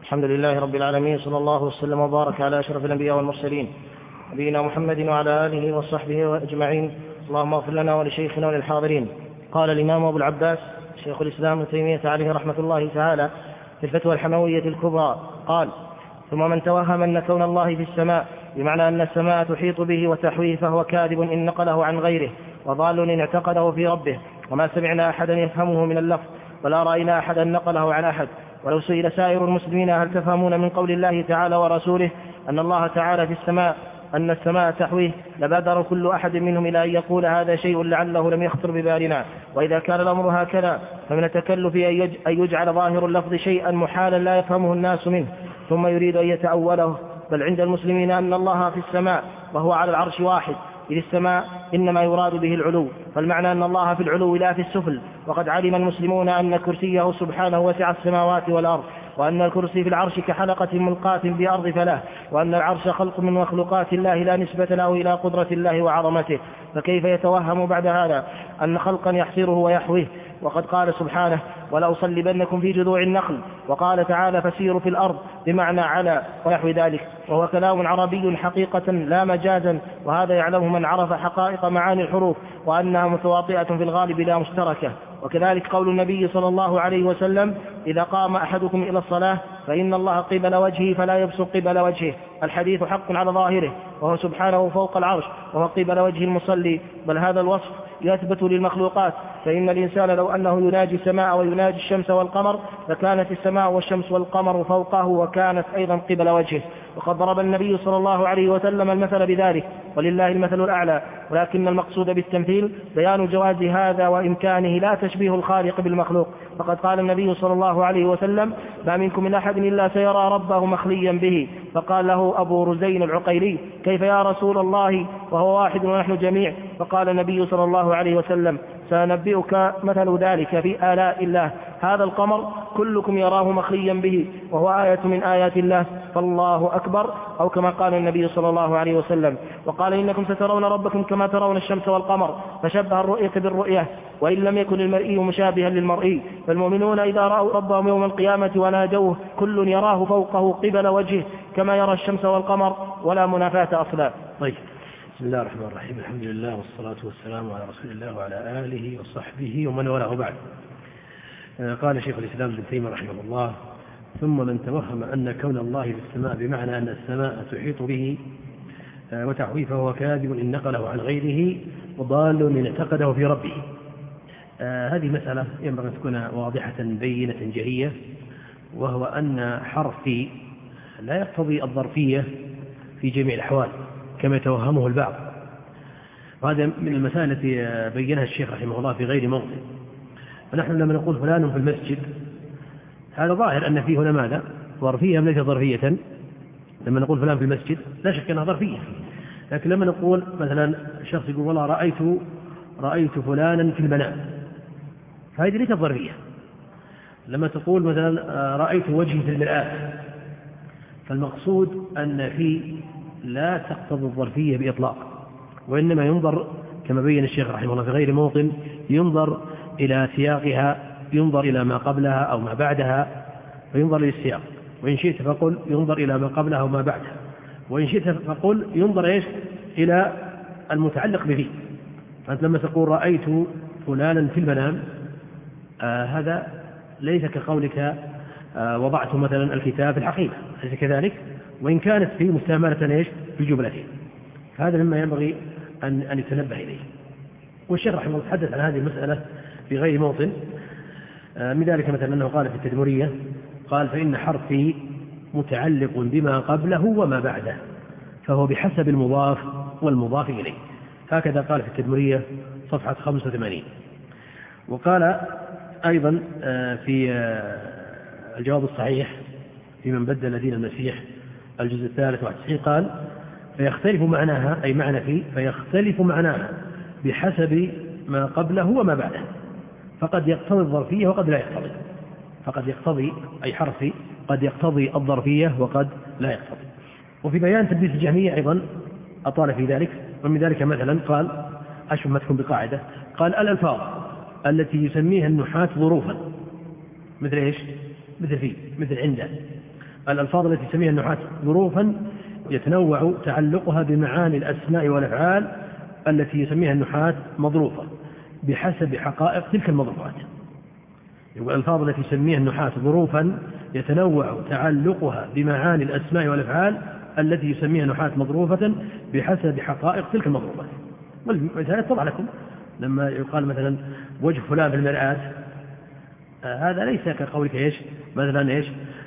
الحمد لله رب العالمين، صلى الله وسلم وبارك على أشرف الأنبياء والمرسلين نبينا محمد وعلى آله وصحبه أجمعين. اللهم اغفر لنا ولشيخنا وللحاضرين. قال الإمام أبو العباس شيخ الإسلام ابن تيمية عليه رحمة الله تعالى في الفتوى الحموية الكبرى قال: ثم من توهم أن كون الله في السماء بمعنى أن السماء تحيط به وتحويه فهو كاذب إن نقله عن غيره وضال إن اعتقده في ربه، وما سمعنا أحدا يفهمه من اللفظ ولا رأينا أحدا نقله عن أحد. ولو سئل سائر المسلمين هل تفهمون من قول الله تعالى ورسوله أن الله تعالى في السماء أن السماء تحويه لبادر كل أحد منهم إلى أن يقول هذا شيء لعله لم يخطر ببالنا. وإذا كان الأمر هكذا فمن التكلف أن يجعل ظاهر اللفظ شيئا محالا لا يفهمه الناس منه ثم يريد أن يتأوله. بل عند المسلمين أن الله في السماء وهو على العرش واحد، إذ السماء إنما يراد به العلو، فالمعنى أن الله في العلو لا في السفل. وقد علم المسلمون أن كرسيه سبحانه وسع السماوات والأرض، وأن الكرسي في العرش كحلقة ملقاة بأرض فلاه، وأن العرش خلق من مخلوقات الله لا نسبة له إلى قدرة الله وعظمته. فكيف يتوهم بعد هذا أن خلقا يحصره ويحويه؟ وقد قال سبحانه: ولأصلبنكم في جذوع النخل. وقال تعالى: فسيروا في الأرض بمعنى على ونحو ذلك، وهو كلام عربي حقيقة لا مجازا، وهذا يعلمه من عرف حقائق معاني الحروف وأنها متواطئة في الغالب لا مشتركة. وكذلك قول النبي صلى الله عليه وسلم: إذا قام أحدكم إلى الصلاة فإن الله قبل وجهه فلا يبصق قبل وجهه. الحديث حق على ظاهره، وهو سبحانه فوق العرش وهو قبل وجه المصلي، بل هذا الوصف يثبت للمخلوقات، فإن الإنسان لو أنه يناجي السماء ويناجي الشمس والقمر لكانت السماء والشمس والقمر فوقه وكانت أيضا قبل وجهه. وقد ضرب النبي صلى الله عليه وسلم المثل بذلك، ولله المثل الأعلى. ولكن المقصود بالتمثيل بيان جواز هذا وإمكانه، لا تشبيه الخالق بالمخلوق. فقد قال النبي صلى الله عليه وسلم: ما منكم من أحد إلا سيرى ربه مخليا به. فقال له أبو رزين العقيلي: كيف يا رسول الله وهو واحد ونحن جميع؟ فقال النبي صلى الله عليه وسلم: سأنبئك مثل ذلك في آلاء الله، هذا القمر كلكم يراه مخليا به وهو آية من آيات الله، فالله أكبر، أو كما قال النبي صلى الله عليه وسلم. وقال: إنكم سترون ربكم كما ترون الشمس والقمر، فشبه الرؤية بالرؤية، وإن لم يكن المرئي مشابها للمرئي. فالمؤمنون إذا رأوا ربهم يوم القيامة وناجوه كل يراه فوقه قبل وجهه كما يرى الشمس والقمر، ولا منافاة أصلا. طيب، بسم الله الرحمن الرحيم، الحمد لله والصلاة والسلام على رسول الله وعلى آله وصحبه ومن والاه بعد. قال شيخ الإسلام ابن تيمية رحمه الله: ثم من توهم أن كون الله في السماء بمعنى أن السماء تحيط به وتحويه فهو كاذب إن نقله عن غيره وضال إن اعتقده في ربه. هذه مسألة ينبغي أن تكون واضحة بينة جلية، وهو أن حرفي لا يقتضي الظرفية في جميع الأحوال كما يتوهمه البعض، وهذا من المسائل التي بينها الشيخ رحمه الله في غير موضع. فنحن لما نقول فلان في المسجد هذا ظاهر أن فيه هنا ماذا؟ ظرفية ليس ظرفية. لما نقول فلان في المسجد لا شك أنها ظرفية، لكن لما نقول مثلا شخص يقول والله رأيت فلانا في المنام، فهذه ليست ظرفية. لما تقول مثلا رأيت وجهي في المرآة، فالمقصود أن في لا تقتضي الظرفية بإطلاق، وإنما ينظر كما بين الشيخ رحمه الله في غير موطن، ينظر إلى سياقها، ينظر إلى ما قبلها أو ما بعدها، فينظر للسياق. وإن شئت فقل ينظر إلى ما قبلها وما بعدها، وإن شئت فقل ينظر إلى المتعلق به. فأنت لما تقول رأيت فلانا في المنام، هذا ليس كقولك وضعت مثلا الكتاب في الحقيبة، ليس كذلك، وإن كانت فيه مستعملة في جملته. هذا مما ينبغي أن يتنبه إليه. والشيخ رحمه الله تحدث عن هذه المسألة في غير موطن، من ذلك مثلا أنه قال في التدمرية، قال: فإن حرفي متعلق بما قبله وما بعده، فهو بحسب المضاف والمضاف إليه. هكذا قال في التدمرية صفحة 85. وقال أيضا في الجواب الصحيح في من بدل دين المسيح الجزء 93 قال: فيختلف معناها، أي معنى فيه، فيختلف معناها بحسب ما قبله وما بعده، فقد يقتضي الظرفية وقد لا يقتضي. فقد يقتضي أي حرفي قد يقتضي الظرفية وقد لا يقتضي. وفي بيان تلبيس الجهمية أيضا أطال في ذلك، ومن ذلك مثلا قال: أشبهتكم بقاعدة، قال: الألفاظ التي يسميها النحاة ظروفا، مثل إيش؟ مثل في، مثل عنده، الألفاظ التي يسميها النحاة ظروفا يتنوع تعلقها بمعاني الأسماء والأفعال التي يسميها النحاة مظروفة بحسب حقائق تلك المظروفات. يقول الألفاظ التي يسميها النحاة ظروفا يتنوع تعلقها بمعاني الأسماء والأفعال التي يسميها نحاة مظروفة بحسب حقائق تلك المظروفات. والمثال يتضح لكم لما يقال مثلا وجه فلان في المرآة، هذا ليس كقولك إيش مثلا إيش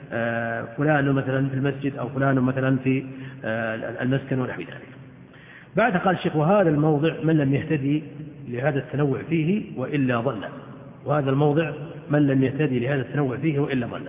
فلان مثلا في المسجد أو فلان مثلا في المسكن ونحو ذلك. بعد قال الشيخ وهذا الموضع من لم يهتدي لهذا التنوع فيه وإلا ضل. وهذا الموضع من لم يهتدي لهذا التنوع فيه وإلا ضل.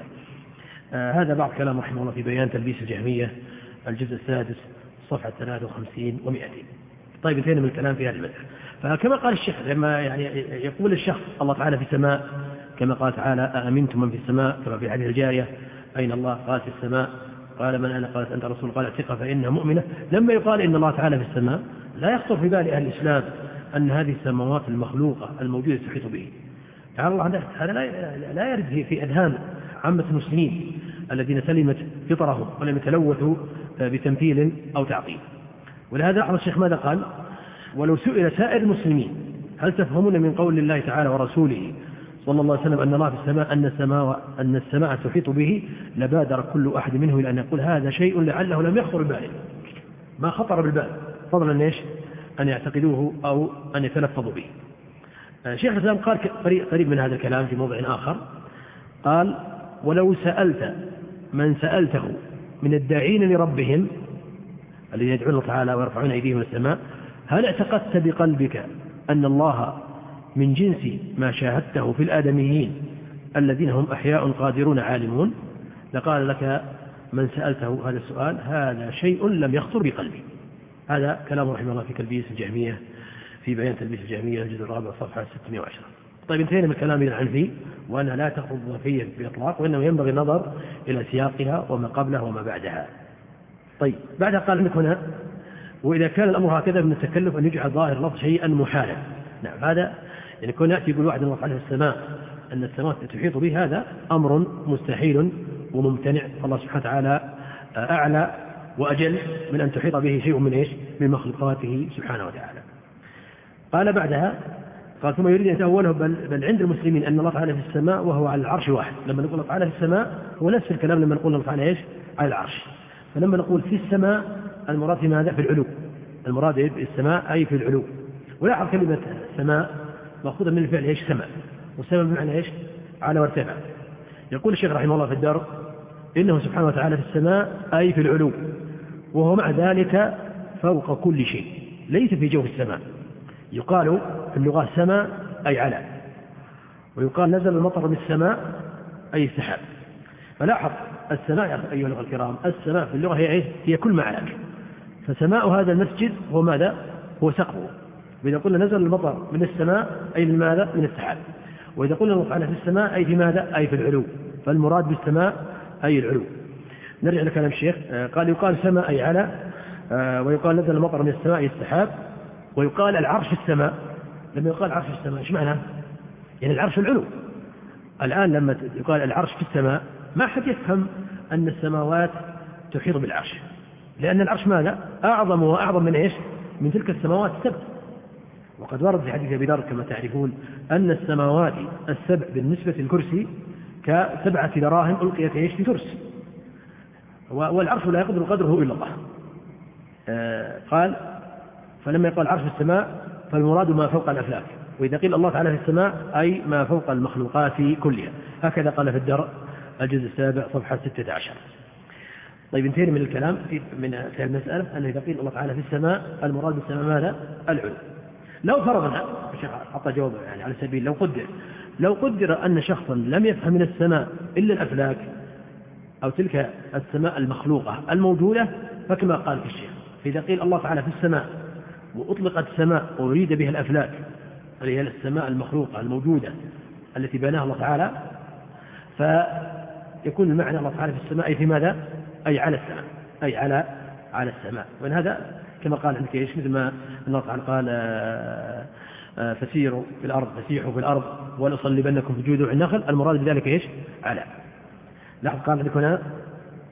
هذا بعض كلام رحمه الله في بيان تلبيس الجهمية الجزء السادس صفحة 53 و200. طيب انتهينا من الكلام في هذه المسألة. فكما قال الشيخ لما يعني يقول الشخص الله تعالى في السماء كما قال تعالى أأمنتم من في السماء، كما في حديث الجارية أين الله؟ قال في السماء. قال من أنا؟ قالت أنت رسول. قال ثقة فإنها مؤمنة. لما يقال إن الله تعالى في السماء لا يخطر في بال أهل الإسلام أن هذه السماوات المخلوقة الموجودة تحيط به. يعني الله هذا لا يرد في أذهان عامة المسلمين الذين سلمت فطرهم ولم يتلوثوا بتمثيل أو تعطيل. ولهذا لاحظ الشيخ ماذا قال؟ ولو سئل سائر المسلمين هل تفهمون من قول الله تعالى ورسوله صلى الله عليه وسلم أن الله في السماء أن السماء تحيط به، لبادر كل أحد منه إلى أن يقول هذا شيء لعله لم يخطر بباله، ما خطر بالبال، فضلا إيش أن يعتقدوه أو أن يتلفظوا به. شيخ الإسلام قال قريب من هذا الكلام في موضع آخر، قال ولو سألت من سألته من الداعين لربهم الذين يدعون الله تعالى ويرفعون أيديهم إلى السماء هل اعتقدت بقلبك أن الله من جنس ما شاهدته في الآدميين الذين هم أحياء قادرون عالمون، لقال لك من سألته هذا السؤال هذا شيء لم يخطر بقلبي. هذا كلام رحمه الله في تلبيس الجهمية في بيان تلبيس الجهمية الجزء الرابع صفحة 610. طيب انتهينا من الكلام إلى العنفي وأنها لا تخرج ظرفيا بإطلاق، وإنه ينبغي النظر إلى سياقها وما قبلها وما بعدها. طيب بعدها قال عندك هنا وإذا كان الأمر هكذا من التكلف أن يجعل ظاهر اللفظ شيئا محالا. نعم هذا يعني كون يأتي يقول واحد الله تعالى في السماء أن السماء تحيط به هذا أمر مستحيل وممتنع، فالله سبحانه وتعالى أعلى وأجل من أن تحيط به شيء من إيش من مخلوقاته سبحانه وتعالى. قال بعدها قال ثم يريد أن يتأوله بل عند المسلمين أن الله تعالى في السماء وهو على العرش واحد. لما نقول الله تعالى في السماء هو نفس الكلام لما نقول الله تعالى إيش على العرش. فلما نقول في السماء المراد في ماذا؟ في العلو. المراد في السماء أي في العلو. ولاحظ كلمة السماء مأخوذة من الفعل إيش سماء، والسماء بمعنى إيش على وارتفع. يقول الشيخ رحمه الله في الدار إنه سبحانه وتعالى في السماء أي في العلو، وهو مع ذلك فوق كل شيء ليس في جوف السماء. يقال في اللغة سماء أي على، ويقال نزل المطر بالسماء أي السحاب. فلاحظ السماء أيها الأخوة الكرام، السماء في اللغة هي كل ما علاك. فسماء هذا المسجد هو ماذا؟ هو سقفه. وإذا قلنا نزل المطر من السماء أي من ماذا؟ من السحاب. وإذا قلنا الله تعالى في السماء أي في ماذا؟ أي في العلو. فالمراد بالسماء أي العلو. نرجع لكلام الشيخ. قال يقال سماء أي على، ويقال نزل المطر من السماء أي السحاب، ويقال العرش في السماء. لما يقال العرش في السماء إيش معنى؟ يعني العرش العلو. الآن لما يقال العرش في السماء ما حد يفهم أن السماوات تحيط بالعرش، لأن العرش ماذا؟ أعظم وأعظم من إيش؟ من تلك السماوات السبع. وقد ورد في حديث أبي ذر كما تعرفون أن السماوات السبع بالنسبة للكرسي ك7 دراهم ألقيت إيش في ترس، والعرش لا يقدر قدره إلا الله. قال فلما يقال العرش في السماء فالمراد ما فوق الأفلاك، وإذا قيل الله تعالى في السماء أي ما فوق المخلوقات كلها. هكذا قال في الدر الجزء السابع صفحة 16. طيب انتهينا من الكلام في المسألة أنه إذا قيل الله تعالى في السماء المراد بالسماء ماذا؟ العلو. لو فرضنا الشيخ حط جواب يعني على سبيل لو قدر أن شخصا لم يفهم من السماء إلا الأفلاك أو تلك السماء المخلوقة الموجودة، فكما قال في الشيخ فإذا قيل الله تعالى في السماء وأطلقت السماء وأريد بها الأفلاك اللي هي السماء المخلوقة الموجودة التي بناها الله تعالى، فيكون المعنى الله تعالى في السماء أي في ماذا؟ أي على السماء، أي على السماء. وإن هذا كما قال عندك إيش مثل ما الله تعالى قال فسيحوا في الأرض ولأصلبنكم في جذوع النخل. المراد بذلك إيش؟ على. لاحظ قال عندك هنا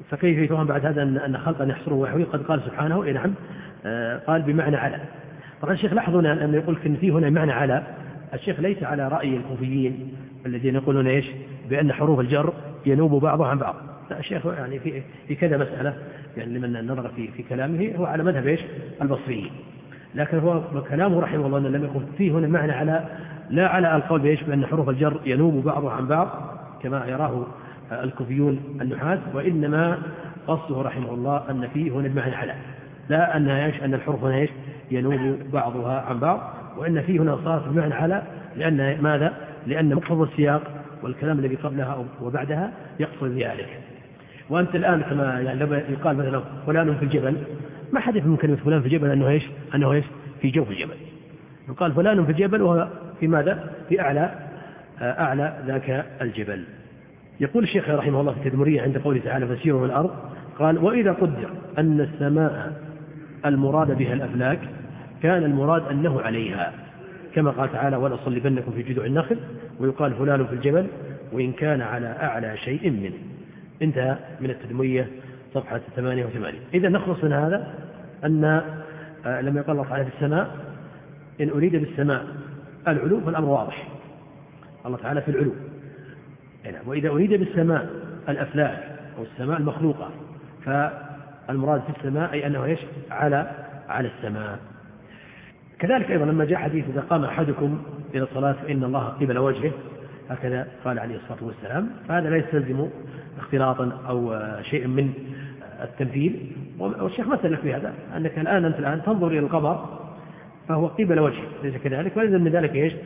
فكيف يفهم بعد هذا أن خلقا يحصره ويحويه؟ قد قال سبحانه نعم قال بمعنى على. طبعا الشيخ لاحظوا أن يقول إن فيه هنا معنى على، الشيخ ليس على رأي الكوفيين الذين يقولون إيش بأن حروف الجر ينوب بعضها عن بعض. لا، الشيخ يعني في كذا مسألة يعني لمن نظر في كلامه هو على مذهب إيش البصريين، لكن هو كلامه رحمه الله أن لم يكن فيه هنا معنى على، لا على القول بإيش بأن حروف الجر ينوب بعضها عن بعض كما يراه الكوفيون النحاة، وإنما قصده رحمه الله أن فيه هنا بمعنى على، لا أن إيش أن الحروف هنا إيش ينوب بعضها عن بعض، وإن فيه هنا صارت بمعنى على لأن ماذا؟ لأن مقتضى السياق والكلام الذي قبلها وبعدها يقصد ذلك. وأنت الآن كما يعني لما يقال مثلا فلان في الجبل، ما حد يفهم كلمة فلان في الجبل أنه إيش في جوف الجبل، يقال فلان في الجبل وهو في ماذا؟ في أعلى ذاك الجبل. يقول الشيخ رحمه الله في التدمرية عند قوله تعالى فسيروا في الأرض، قال وإذا قدر أن السماء المراد بها الأفلاك كان المراد أنه عليها، كما قال تعالى ولأصلبنكم في جذوع النخل، ويقال فلان في الجبل وإن كان على أعلى شيء منه. انتهى من التدمرية صفحة 88. إذا نخلص من هذا أن لما يقال الله تعالى في السماء إن أريد بالسماء العلو فالأمر واضح، الله تعالى في العلو، وإذا أريد بالسماء الأفلاك أو السماء المخلوقة فالمراد في السماء أي أنه إيش على السماء. كذلك أيضا لما جاء حديث إذا قام أحدكم إلى الصلاة فإن الله قبل وجهه، هكذا قال عليه الصلاة والسلام، فهذا لا يستلزم اختلاطا أو شيء من التمثيل. والشيخ مثل في هذا أنك أنت الآن تنظر إلى القمر فهو قبل وجهه، ليس كذلك، وليس من ذلك إيش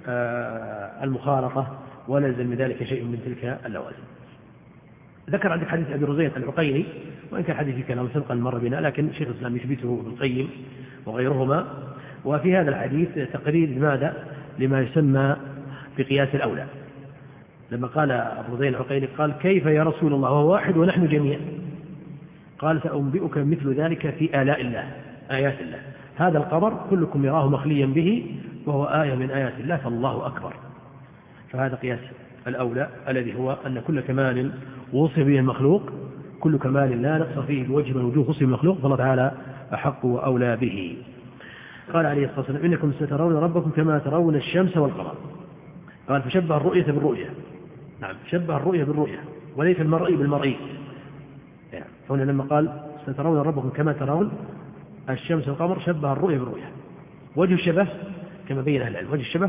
المخالطة، ولا يلزم من ذلك شيء من تلك اللوازم. ذكر عندك حديث أبي رزين العقيلي، وإن كان حديث كلام سبقا مر بنا، لكن شيخ الإسلام يثبته ابن القيم وغيرهما. وفي هذا الحديث تقرير لماذا؟ لما يسمى بقياس الأولى. لما قال أبو رزين العقيلي قال كيف يا رسول الله وهو واحد ونحن جميع؟ قال سأنبئك مثل ذلك في آلاء الله، آيات الله، هذا القمر كلكم يراه مخليا به وهو آية من آيات الله فالله أكبر. فهذا قياس الأولى الذي هو أن كل كمال وصف به المخلوق، كل كمال لا نقص فيه بوجه من وجوه وصف المخلوق فالله تعالى أحق وأولى به. قال عليه الصلاة والسلام إنكم سترون ربكم كما ترون الشمس والقمر. قال فشبه الرؤية بالرؤية، نعم شبه الرؤية بالرؤية وليس المرئي بالمرئي. يعني هنا لما قال سترون ربكم كما ترون الشمس والقمر شبه الرؤية بالرؤية. وجه الشبه كما بين أهل العلم، وجه الشبه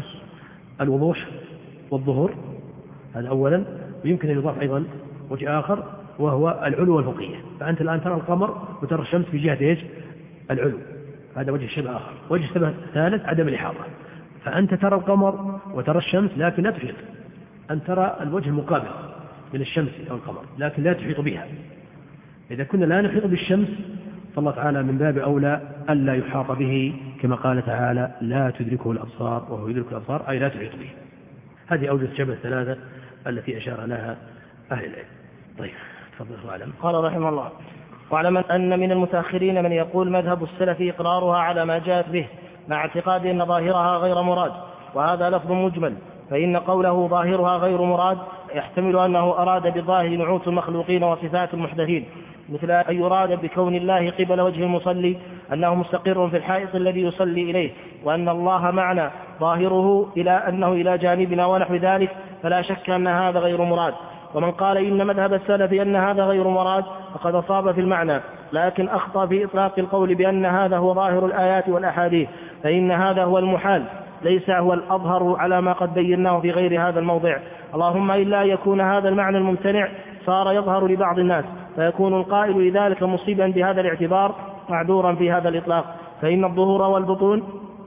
الوضوح والظهور، هذا أولا، ويمكن أن يضاف أيضا وجه آخر وهو العلو والفوقية. فأنت الآن ترى القمر وترى الشمس في جهة إيش؟ العلو، هذا وجه الشبه آخر. وجه الشبه الثالث عدم الإحاطة، فأنت ترى القمر وترى الشمس لكن لا تحيط، أن ترى الوجه المقابل من الشمس أو القمر لكن لا تحيط بها. إذا كنا لا نحيط بالشمس فالله تعالى من باب أولى ألا يحاط به، كما قال تعالى لا تدركه الأبصار وهو يدرك الأبصار، أي لا تحيط به. هذه أوجه الشبه الثلاثة التي أشار لها أهل العلم. طيب تفضل. وعلم. قال رحمه الله واعلم أن من المتأخرين من يقول مذهب السلف إقرارها على ما جاءت به مع اعتقاد أن ظاهرها غير مراد، وهذا لفظ مجمل، فإن قوله ظاهرها غير مراد يحتمل أنه أراد بالظاهر نعوت المخلوقين وصفات المحدثين، مثل أن يراد بكون الله قبل وجه المصلي أنه مستقر في الحائط الذي يصلي إليه، وأن الله معنا ظاهره إلى أنه إلى جانبنا ونحو ذلك، فلا شك أن هذا غير مراد. ومن قال إن مذهب السلف أن هذا غير مراد فقد أصاب في المعنى، لكن أخطأ في إطلاق القول بأن هذا هو ظاهر الآيات والأحاديث، فإن هذا هو المحال ليس هو الأظهر على ما قد بيناه في غير هذا الموضع. اللهم إلا يكون هذا المعنى الممتنع صار يظهر لبعض الناس، فيكون القائل لذلك مصيبا بهذا الاعتبار معذورا في هذا الإطلاق، فإن الظهور والبطون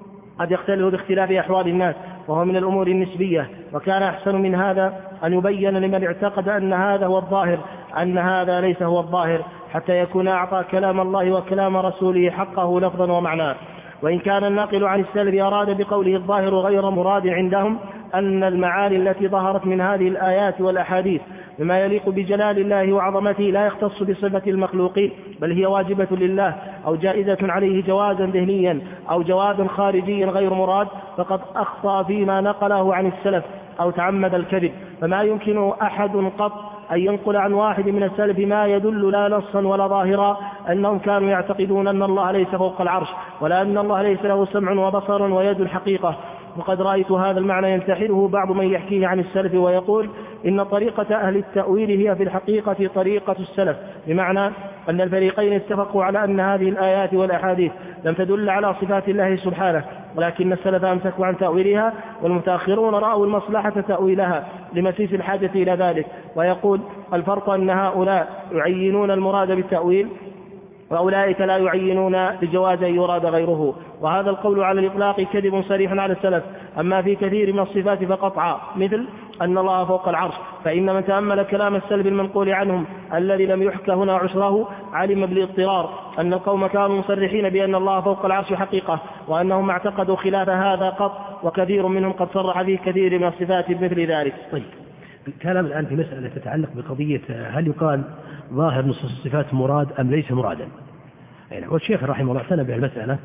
قد يختلف باختلاف أحوال الناس، وهو من الأمور النسبية. وكان أحسن من هذا أن يبين لمن اعتقد أن هذا هو الظاهر أن هذا ليس هو الظاهر، حتى يكون أعطى كلام الله وكلام رسوله حقه لفظا ومعناه. وإن كان الناقل عن السلف أراد بقوله الظاهر غير مراد عندهم أن المعاني التي ظهرت من هذه الآيات والأحاديث بما يليق بجلال الله وعظمته لا يختص بصفة المخلوقين، بل هي واجبة لله أو جائزة عليه جوازا ذهنيا أو جوازا خارجيا غير مراد، فقد أخطأ فيما نقله عن السلف أو تعمد الكذب. فما يمكن أحد قط أن ينقل عن واحد من السلف ما يدل لا نصا ولا ظاهرا أنهم كانوا يعتقدون أن الله ليس فوق العرش ولا أن الله ليس له سمع وبصر ويد الحقيقة. وقد رأيت هذا المعنى ينتحله بعض من يحكيه عن السلف ويقول إن طريقة أهل التأويل هي في الحقيقة طريقة السلف، بمعنى أن الفريقين اتفقوا على أن هذه الآيات والأحاديث لم تدل على صفات الله سبحانه، ولكن السلف أمسكوا عن تأويلها، والمتأخرون رأوا المصلحة تأويلها لمسيس الحاجة إلى ذلك. ويقول الفرق أن هؤلاء يعينون المراد بالتأويل وأولئك لا يعينون لجواز أن يراد غيره، وهذا القول على الإطلاق كذب صريح على السلف. أما في كثير من الصفات فقطعا، مثل أن الله فوق العرش، فإن من تأمل كلام السلف المنقول عنهم الذي لم يحكى هنا عشره علم بالاضطرار أن القوم كانوا مصرحين بأن الله فوق العرش حقيقة، وأنهم اعتقدوا خلاف هذا قط، وكثير منهم قد صرح به كثير من الصفات مثل ذلك. طيب، الكلام الآن في مسألة تتعلق بقضية هل يقال ظاهر نصوص الصفات مراد أم ليس مرادا. يعني والشيخ رحمه الله اعتنى بالمسألة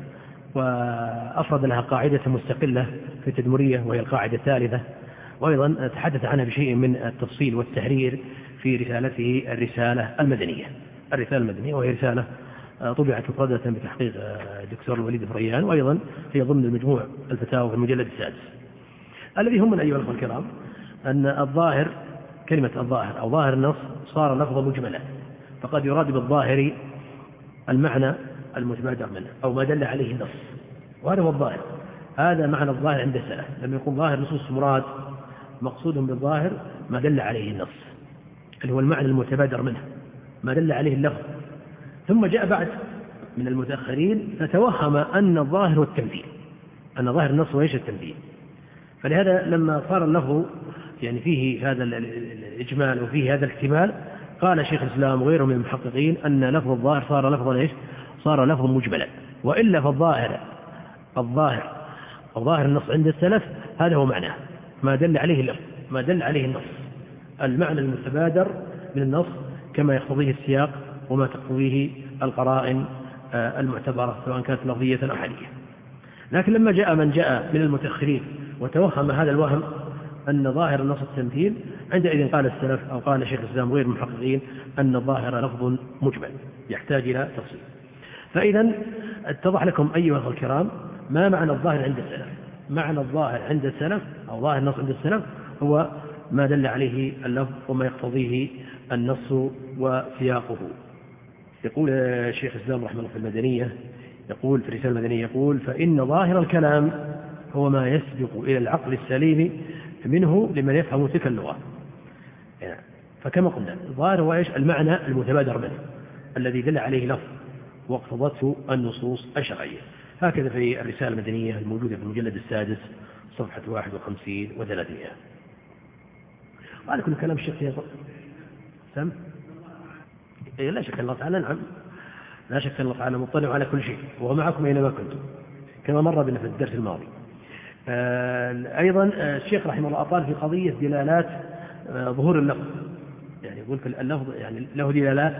وأفرد لها قاعدة مستقلة في التدمرية وهي القاعدة الثالثة، وأيضا تحدث عنها بشيء من التفصيل والتحرير في رسالته الرسالة المدنية، وهي رسالة طبعت مفردة بتحقيق الدكتور الوليد فريان، وأيضا هي ضمن المجموع الفتاوى في المجلد السادس. الذي هم من أيها الأخوة الكرام أن الظاهر، كلمة الظاهر أو ظاهر النص صار لفظا مجملا، فقد يراد بالظاهر المعنى المتبادر منه أو ما دل عليه النص، وهذا هو الظاهر. هذا معنى الظاهر عند السلف، لم يكن ظاهر نصوص مراد، مقصودهم بالظاهر ما دل عليه النص اللي هو المعنى المتبادر منه، ما دل عليه اللفظ. ثم جاء بعد من المتأخرين فتوهم أن الظاهر هو التمثيل، أن ظاهر النص وليس التمثيل. فلهذا لما صار اللفظ يعني فيه هذا الإجمال وفيه هذا الاحتمال، قال شيخ الإسلام وغيره من المحققين أن لفظ الظاهر صار لفظا إيش؟ صار لفظا مجملا. وإلا فالظاهر الظاهر النص عند السلف هذا هو معناه ما دل عليه اللفظ، ما دل عليه النص، المعنى المتبادر من النص كما يقتضيه السياق وما تقتضيه القرائن المعتبرة سواء كانت لفظية أو حالية. لكن لما جاء من جاء من المتأخرين وتوهم هذا الوهم أن ظاهر النص التمثيل، عندئذ قال السلف أو قال شيخ الإسلام غير المحققين أن الظاهر لفظ مجمل يحتاج إلى تفصيل. فإذا اتضح لكم أيها الكرام ما معنى الظاهر عند السلف. معنى الظاهر عند السلف أو ظاهر النص عند السلف هو ما دل عليه اللفظ وما يقتضيه النص وسياقه. يقول شيخ الإسلام رحمه الله في المدنية، يقول في الرسالة المدنية، يقول فإن ظاهر الكلام هو ما يسبق إلى العقل السليم منه لمن يفهم تلك اللغة. يعني فكما قلنا الظاهر هو إيش؟ المعنى المتبادر منه الذي دل عليه لفظ واقتضته النصوص الشرعية. هكذا في الرسالة المدنية الموجودة في المجلد السادس صفحة 51 و300. وعلى كل كلام الشيخ سم لا شك الله تعالى، نعم لا شك الله تعالى مطلع على كل شيء وهو معكم أينما كنتم كما مر بنا في الدرس الماضي. أيضا الشيخ رحمه الله أطال في قضية دلالات ظهور اللفظ. يعني يقول في اللفظ يعني له دلالات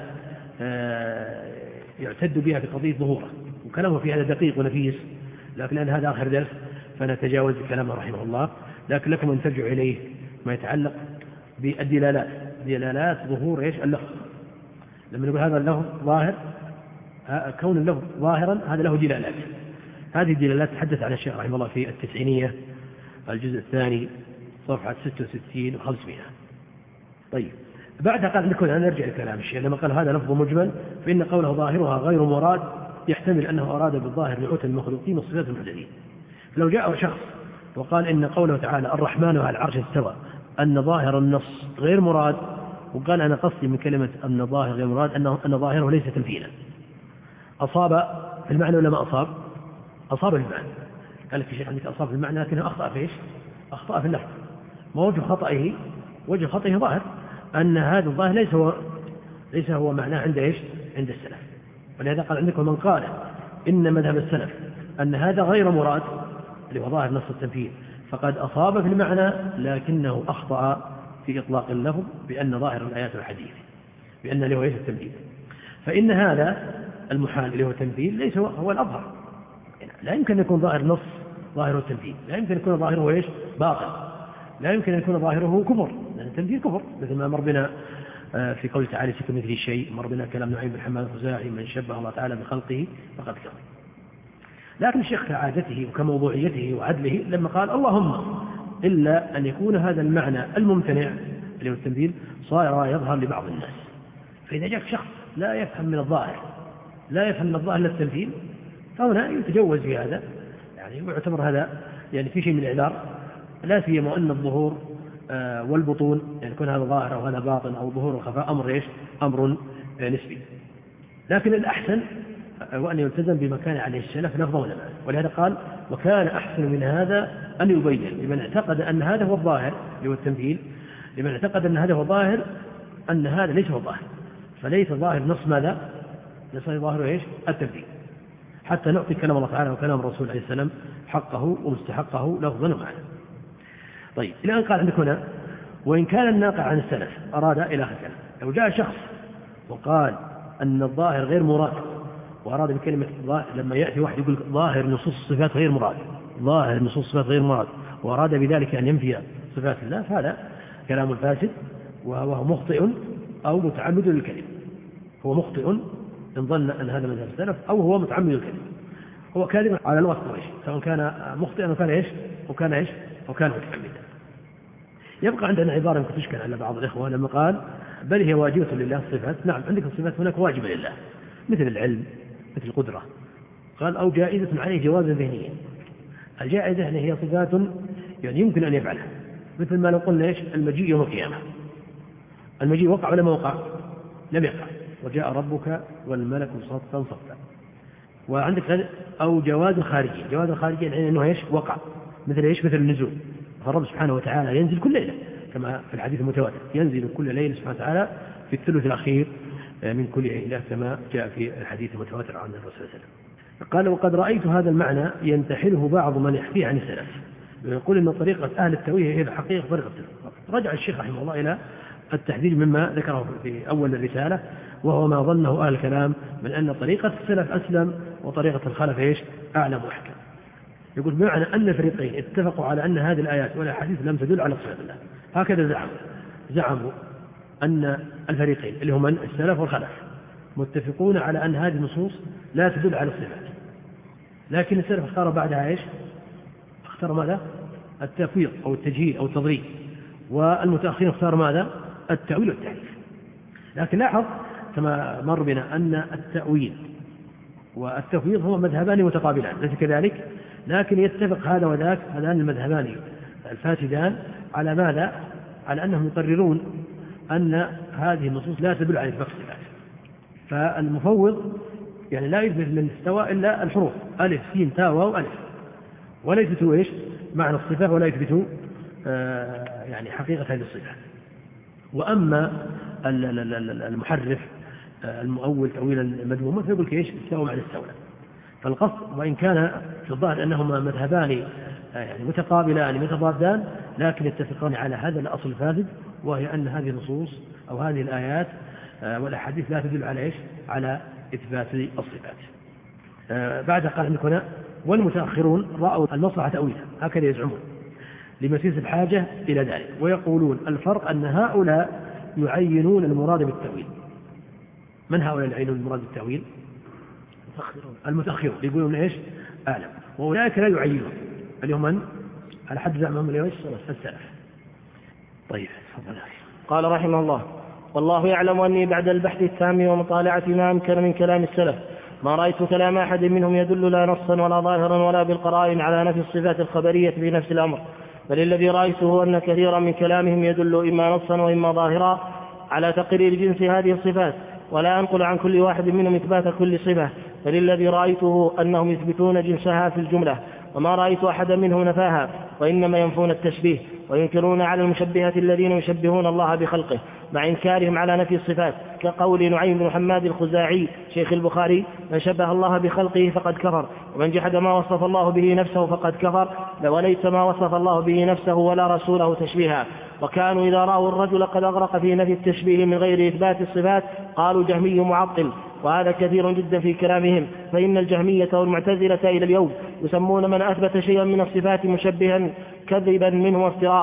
يعتد بها في قضية ظهوره، وكلامه في هذا دقيق ونفيس، لكن لأن هذا آخر درس فنتجاوز كلامه رحمه الله. لكن لكم أن ترجعوا إليه ما يتعلق بالدلالات، دلالات ظهور إيش؟ اللفظ. لما نقول هذا اللفظ ظاهر، كون اللفظ ظاهرا هذا له دلالات. هذه الدلالات تحدث عن الشيخ رحمه الله في التسعينية الجزء الثاني صفحة 66 و500. طيب بعدها قال نكون أن نرجع لكلام الشيخ لما قال هذا لفظ مجمل، فإن قوله ظاهرها غير مراد يحتمل أنه أراد بالظاهر نعوت المخلوقين والصفات المحدثين. لو جاء شخص وقال إن قوله تعالى الرحمن على العرش استوى أن ظاهر النص غير مراد، وقال أنا قصدي من كلمة أن ظاهر غير مراد أن ظاهره ليس تمثيلا، أصاب في المعنى ولا ما أصاب؟ أصاب في المعنى. قال لك الشيخ عندك أصاب في المعنى لكنه أخطأ في إيش؟ أخطأ في اللفظ. ما وجه خطئه؟ وجه خطئه ظاهر أن هذا الظاهر ليس هو معناه عند إيش؟ عند السلف. ولهذا قال عندكم من قال إن مذهب السلف أن هذا غير مراد اللي هو ظاهر نص التمثيل فقد أصاب في المعنى لكنه أخطأ في إطلاق اللفظ بأن ظاهر الآيات والحديث بأن له ليس التمثيل. فإن هذا المحال اللي هو التمثيل ليس هو الأظهر. لا يمكن أن يكون ظاهر نص ظاهره التمثيل، لا يمكن أن يكون ظاهره إيش؟ باطل، لا يمكن أن يكون ظاهره كفر، لأن التمثيل كفر مثل ما مر بنا في قوله تعالى ليس كمثله شيء، مر بنا كلام نعيم بن حماد الخزاعي من شبه الله تعالى بخلقه فقد كفر. لكن الشيخ كعادته وكموضوعيته وعدله لما قال اللهم إلا أن يكون هذا المعنى الممتنع اللي هو التمثيل صار يظهر لبعض الناس. فإذا جاء شخص لا يفهم من الظاهر إلا التمثيل فهنا يتجوز في هذا، يعني يعتبر هذا يعني في شيء من الإعذار، لا سيما أن الظهور والبطون يعني يكون هذا ظاهر أو هذا باطن أو ظهور وخفاء أمر نسبي. لكن الأحسن وأن يلتزم بما كان عليه السلف لفظا ولا معنى، ولهذا قال وكان أحسن من هذا أن يبين لمن اعتقد أن هذا هو الظاهر اللي هو التمثيل، لمن اعتقد أن هذا هو الظاهر أن هذا ليس هو الظاهر، فليس ظاهر نص ماذا؟ ليس ظاهر التمثيل، حتى نعطي كلام الله تعالى وكلام الرسول عليه السلام حقه ومستحقه لفظا ومعنى. طيب الآن قال عندك هنا وإن كان الناقع عن السلف أراد إلى آخر كلام. لو جاء شخص وقال أن الظاهر غير مراد وأراد بكلمة ظاهر، لما يأتي واحد يقول ظاهر نصوص الصفات غير مراد، ظاهر نصوص الصفات غير مراد، وأراد بذلك أن ينفي صفات الله، فهذا كلام فاسد وهو مخطئ أو متعمد للكلمة. هو مخطئ إن ظن أن هذا مذهب السلف أو هو متعمد للكلمة، هو كاذب على لغة قريش سواء كان مخطئا وكان متعمدا. يبقى عندنا عبارة يمكن تشكل على بعض الإخوة لما قال بل هي واجبة لله الصفات. نعم عندك الصفات هناك واجبة لله مثل العلم مثل القدرة، قال أو جائزة عليه جوازا ذهنيا. الجائزة يعني هي صفات يعني يمكن أن يفعلها، مثل ما لو قلنا المجيء يوم القيامة، المجيء وقع ولا ما وقع؟ لم يقع، وجاء ربك والملك صفا صفا. وعندك أو جواز خارجي، جواز خارجي يعني أنه وقع، مثل مثل النزول، فالرب سبحانه وتعالى ينزل كل ليلة كما في الحديث المتواتر، ينزل كل ليلة سبحانه وتعالى في الثلث الأخير من كل ليلة كما جاء في الحديث المتواتر عن الرسول صلى الله عليه وسلم. قال وقد رأيت هذا المعنى ينتحله بعض من يحكيه عن السلف، ويقول إن طريقة أهل التأويل هي الحقيقة طريقة السلف. رجع الشيخ رحمه الله إلى التحذير مما ذكره في أول الرسالة، وهو ما ظنه أهل الكلام من أن طريقة السلف أسلم وطريقة الخلف أعلم وأحكم. يقول بمعنى أن الفريقين اتفقوا على أن هذه الآيات والأحاديث لم تدل على صفات الله، هكذا زعموا أن الفريقين اللي هم السلف والخلف متفقون على أن هذه النصوص لا تدل على الصفات، لكن السلف اختار بعدها اختار ماذا؟ التفويض أو التجهيل أو التضريب، والمتأخرين اختار ماذا؟ التأويل والتحريف. لكن لاحظ كما مر بنا أن التأويل والتفويض هما مذهبان متقابلان، ليس كذلك؟ لكن يتفق هذا وذاك هذان المذهبان الفاسدان على ماذا؟ على أنهم يقررون أن هذه النصوص لا تدل على إثبات الصفات. فالمفوض يعني لا يثبت من استوى إلا الحروف ألف سين تاء واو ألف، ولا يثبتوا معنى الصفات ولا يثبتوا يعني حقيقة هذه الصفات. وأما المحرف المؤول تأويلا مذموما فيقول استوى معنى استولى. فالقصد وإن كان في الظاهر أنهما مذهبان يعني متقابلان متضادان، لكن يتفقان على هذا الأصل الفاسد، وهي أن هذه النصوص أو هذه الآيات والأحاديث لا تدل على على إثبات الصفات. بعد قال عندك هنا والمتأخرون رأوا المصلحة تأويلها، هكذا يزعمون لمسيس الحاجة إلى ذلك، ويقولون الفرق أن هؤلاء يعينون المراد بالتأويل. من هؤلاء يعينون المراد بالتأويل؟ المتأخرون يقولون أعلم، وأولئك لا يعينون اللي هم من؟ على حد زعمهم السلف. طيب قال رحمه الله والله يعلم أني بعد البحث التام ومطالعة ما أمكن من كلام السلف ما رأيت كلام أحد منهم يدل لا نصا ولا ظاهرا ولا بالقرائن على نفي الصفات الخبرية في نفس الأمر، بل الذي رأيته أن كثيرا من كلامهم يدل إما نصا وإما ظاهرا على تقرير جنس هذه الصفات، ولا أنقل عن كل واحد منهم إثبات كل صفة، بل الذي رأيته أنهم يثبتون جنسها في الجملة، وما رأيت أحدا منهم نفاها، وإنما ينفون التشبيه وينكرون على المشبهة الذين يشبهون الله بخلقه مع إنكارهم على نفي الصفات، كقول نعيم بن حماد الخزاعي شيخ البخاري من شبه الله بخلقه فقد كفر، ومن جحد ما وصف الله به نفسه فقد كفر، وليس ما وصف الله به نفسه ولا رسوله تشبيها. وكانوا إذا رأوا الرجل قد أغرق في نفي التشبيه من غير إثبات الصفات قالوا جهمي معطل، وهذا كثير جدا في كلامهم، فإن الجهمية والمعتزلة إلى اليوم يسمون من أثبت شيئا من الصفات مشبها كذبا منه وافتراء،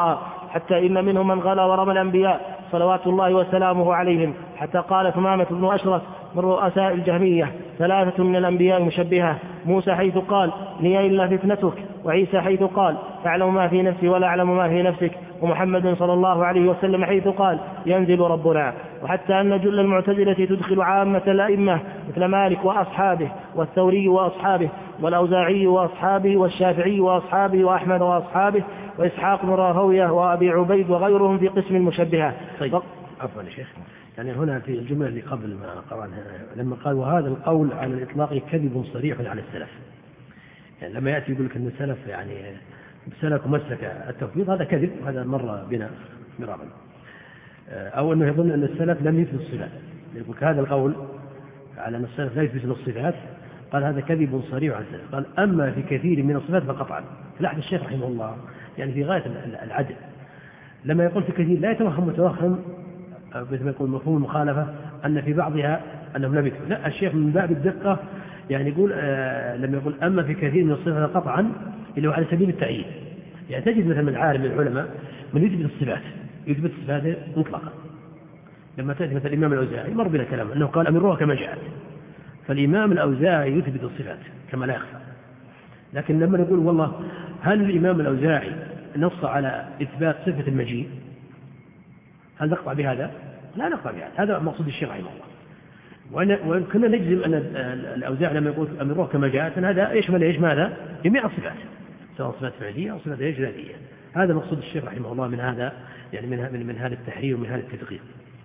حتى إن منهم من غلا ورمى الأنبياء صلوات الله وسلامه عليهم، حتى قال ثمامة بن أشرس من رؤساء الجهمية: 3 من الأنبياء مشبهة، موسى حيث قال: لي إلا فتنتك، وعيسى حيث قال: تعلم ما في نفسي ولا أعلم ما في نفسك، ومحمد صلى الله عليه وسلم حيث قال: ينزل ربنا. وحتى أن جل المعتزلة تدخل عامة الأئمة مثل مالك وأصحابه، والثوري وأصحابه، والأوزاعي وأصحابه، والشافعي وأصحابه، وأحمد وأصحابه، وإسحاق بن راهويه وأبي عبيد وغيرهم في قسم المشبهة. طيب عفوا يا شيخ، يعني هنا في الجملة اللي قبل ما قرأناها لما قال: وهذا القول على الإطلاق كذب صريح على السلف، يعني لما يأتي يقول لك أن السلف يعني سلك ومسلك التوفيق، هذا كذب، وهذا مر بنا مرارا. أو أنه يظن أن السلف لم يثبت الصفات، يقول هذا القول على أن السلف لا يثبت الصفات، قال هذا كذب صريح على السلف. قال: أما في كثير من الصفات فقطعا. فلاحظ الشيخ رحمه الله يعني في غاية العدل، لما يقول في كثير لا يتوهم متوهم مثل ما يقول مفهوم المخالفة أن في بعضها أنهم لم يثبتوا، لا، الشيخ من باب الدقة يعني يقول لما يقول أما في كثير من الصفات قطعا اللي هو على سبيل التعيين، يعني تجد مثلا من عالم من العلماء من يثبت الصفات، يثبت الصفات مطلقا. لما تأتي مثلا الإمام الأوزاعي مر بنا كلام أنه قال: أمروها كما جاءت. فالإمام الأوزاعي يثبت الصفات كما لا يخفى. لكن لما نقول والله هل الإمام الأوزاعي نص على إثبات صفة المجيء، هل نقطع بهذا؟ لا نقطع بهذا، هذا مقصود الشيخ رحمه الله. وكنا نجزم أن الأوزاعي لما يقول أمروها كما جاءت هذا يشمل إيش؟ ماذا؟ جميع الصفات، سواء صفات فعلية أو صفات ذاتية. هذا مقصود الشيخ رحمه الله من هذا، يعني من هذا التحرير ومن هذا التدقيق.